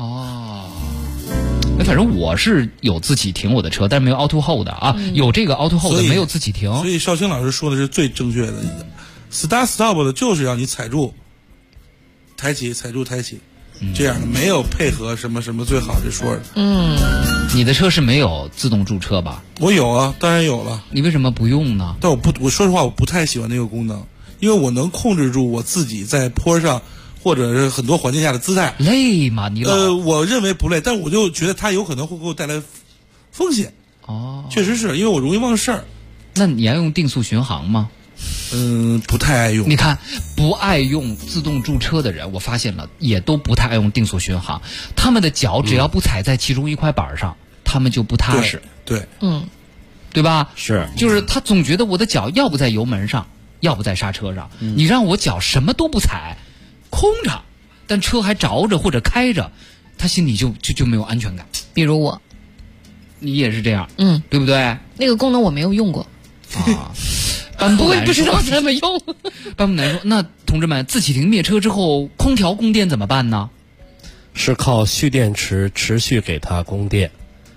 S5: 反正我是有自启停我的车，但是没有 Auto Hold 啊，有这个 Auto Hold 没有自启停。
S12: 所以邵青老师说的是最正确的。Start Stop 的就是让你踩住，抬起，踩住，抬起。这样的没有配合什么什么最好这说的。
S5: 你的车是没有自动驻车吧？
S12: 我有啊，当然有了。
S5: 你为什么不用呢？
S12: 但我说实话，我不太喜欢那个功能，因为我能控制住我自己在坡上或者是很多环境下的姿态。
S5: 累吗？你
S12: 我认为不累，但我就觉得它有可能会给我带来风险。确实是因为我容易忘事儿。
S5: 那你要用定速巡航吗？
S12: 不太爱用。
S5: 你看，不爱用自动驻车的人，我发现了，也都不太爱用定速巡航。他们的脚只要不踩在其中一块板上，他们就不踏实。
S12: 对，
S5: 对吧？
S11: 是，
S5: 就是他总觉得我的脚要不在油门上，要不在刹车上。你让我脚什么都不踩，空着，但车还着着或者开着，他心里就没有安全感。
S7: 比如我，
S5: 你也是这样，对不对？
S7: 那个功能我没有用过。我也不知道怎么用。
S5: 班布南说：“那同志们，自启停灭车之后，空调供电怎么办呢？”
S11: 是靠蓄电池持续给它供电。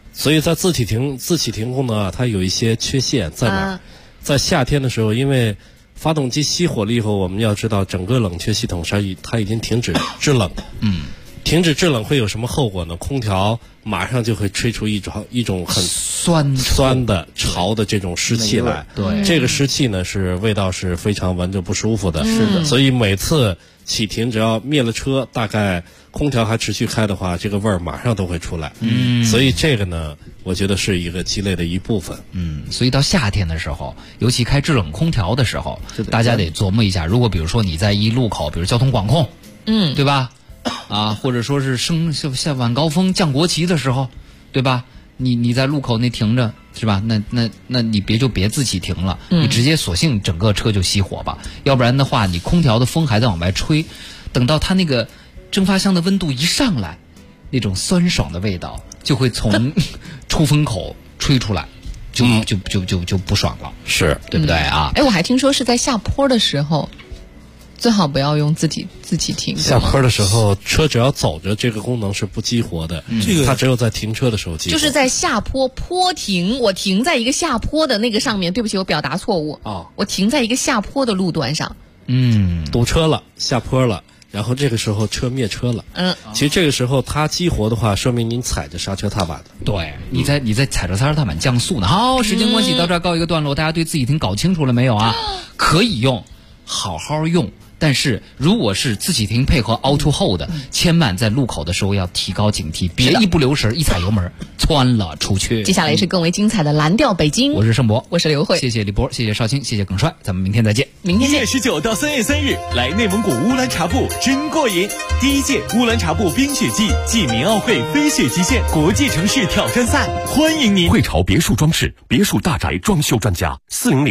S11: 所以在自启停功能啊，它有一些缺陷在哪儿？在夏天的时候，因为发动机熄火了以后，我们要知道整个冷却系统它已经停止制冷。停止制冷会有什么后果呢？空调马上就会吹出一种很酸的潮的这种湿气来。
S5: 对，
S11: 这个湿气呢是味道是非常闻着不舒服的。
S5: 是的，
S11: 所以每次启停只要灭了车，大概空调还持续开的话，这个味儿马上都会出来。所以这个呢，我觉得是一个鸡肋的一部分。
S5: 所以到夏天的时候，尤其开制冷空调的时候，大家得琢磨一下。如果比如说你在一路口，比如交通管控，对吧？或者说是下晚高峰降国旗的时候，对吧？你在路口那停着是吧？那你别自己停了，你直接索性整个车就熄火吧。要不然的话，你空调的风还在往外吹，等到它那个蒸发箱的温度一上来，那种酸爽的味道就会从出风口吹出来，就不爽了，
S11: 是
S5: 对不对啊？
S7: 我还听说是在下坡的时候。最好不要用自己停。
S11: 下坡的时候，车只要走着，这个功能是不激活的。它只有在停车的时候激活。
S7: 就是在下坡停，我停在一个下坡的那个上面。对不起，我表达错误。我停在一个下坡的路段上。
S11: 堵车了，下坡了，然后这个时候车灭车了。其实这个时候它激活的话，说明您踩着刹车踏板的。
S5: 对，你在踩着刹车踏板降速呢。好，时间关系到这儿告一个段落，大家对自己停搞清楚了没有啊？可以用，好好用。但是如果是自启停配合 Auto Hold 的，千万在路口的时候要提高警惕，别一不留神一踩油门窜了出去。
S7: 接下来是更为精彩的蓝调北京。
S5: 我是盛博，
S7: 我是刘慧，
S5: 谢谢李波，谢谢少卿，谢谢耿帅，咱们明天再见。
S7: 明天见。
S22: 1月19到3月3日，来内蒙古乌兰察布真过瘾！第1届乌兰察布冰雪季暨民奥会飞雪极限国际城市挑战赛，欢迎您！
S1: 汇潮别墅装饰，别墅大宅装修专家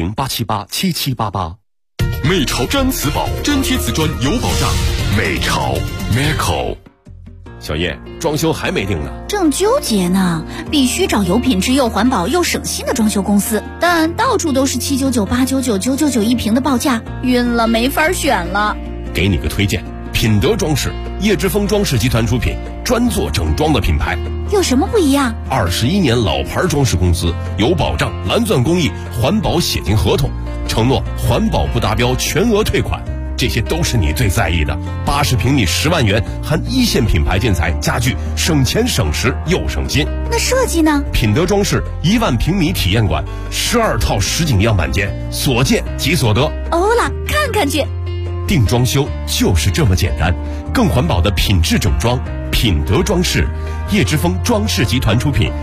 S1: ，400-878-7788。美潮毡瓷宝，粘贴瓷砖有保障。美潮 Meco。小叶，装修还没定呢，
S2: 正纠结呢。必须找有品质又环保又省心的装修公司，但到处都是799、899、999一平的报价，晕了，没法选了。
S1: 给你个推荐，品德装饰，叶之峰装饰集团出品，专做整装的品牌。
S2: 有什么不一样
S1: ？21年老牌装饰公司，有保障，蓝钻工艺，环保写进合同，承诺环保不达标全额退款，这些都是你最在意的。80平米10万元，含1线品牌建材家具，省钱省时又省心。
S2: 那设计呢？
S1: 品德装饰1万平米体验馆，12套实景样板间，所见即所得。
S2: 欧了，看看去。
S1: 定装修就是这么简单，更环保的品质整装，品德装饰，叶之峰装饰集团出品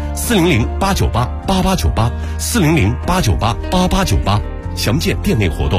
S1: ，400-898-8898，400-898-8898，详见店内活动。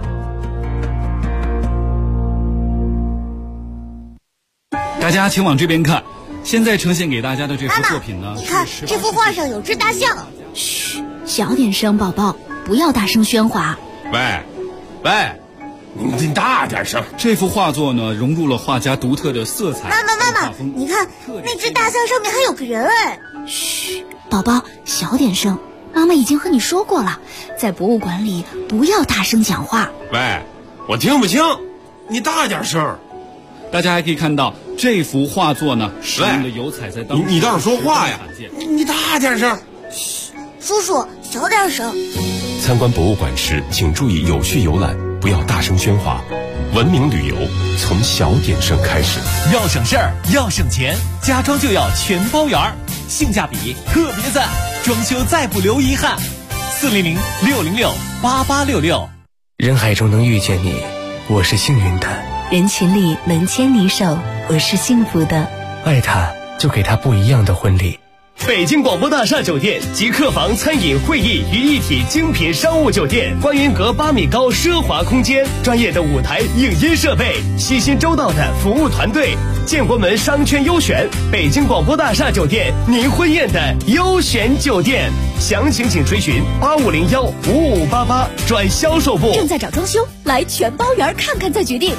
S6: 大家请往这边看，现在呈现给大家的这幅作品呢，
S3: 你看这幅画上有只大象。
S2: 嘘，小点声，宝宝，不要大声喧哗。
S6: 喂，
S1: 你大点声。
S6: 这幅画作呢，融入了画家独特的色彩。
S3: 妈妈，你看那只大象上面还有个人哎。
S2: 嘘，宝宝，小点声。妈妈已经和你说过了，在博物馆里不要大声讲话。
S1: 喂，我听不清，你大点声。
S6: 大家还可以看到这幅画作呢，使用的油彩在当中。
S1: 你倒是说话呀！你大点声。
S3: 嘘，叔叔，小点声。
S1: 参观博物馆时，请注意有序游览，不要大声喧哗。文明旅游从小点声开始。
S22: 要省事儿，要省钱，家装就要全包圆，性价比特别赞，装修再不留遗憾。400-606-8866。
S9: 人海中能遇见你，我是幸运的。
S10: 人群里能牵你手，我是幸福的。
S9: 爱他，就给他不一样的婚礼。
S21: 北京广播大厦酒店集客房、餐饮、会议于一体精品商务酒店，观云阁8米高奢华空间，专业的舞台影音设备，细心周到的服务团队，建国门商圈优选，北京广播大厦酒店，您婚宴的优选酒店。详情请垂询8501-5588转销售部。
S2: 正在找装修，来全包圆看看再决定。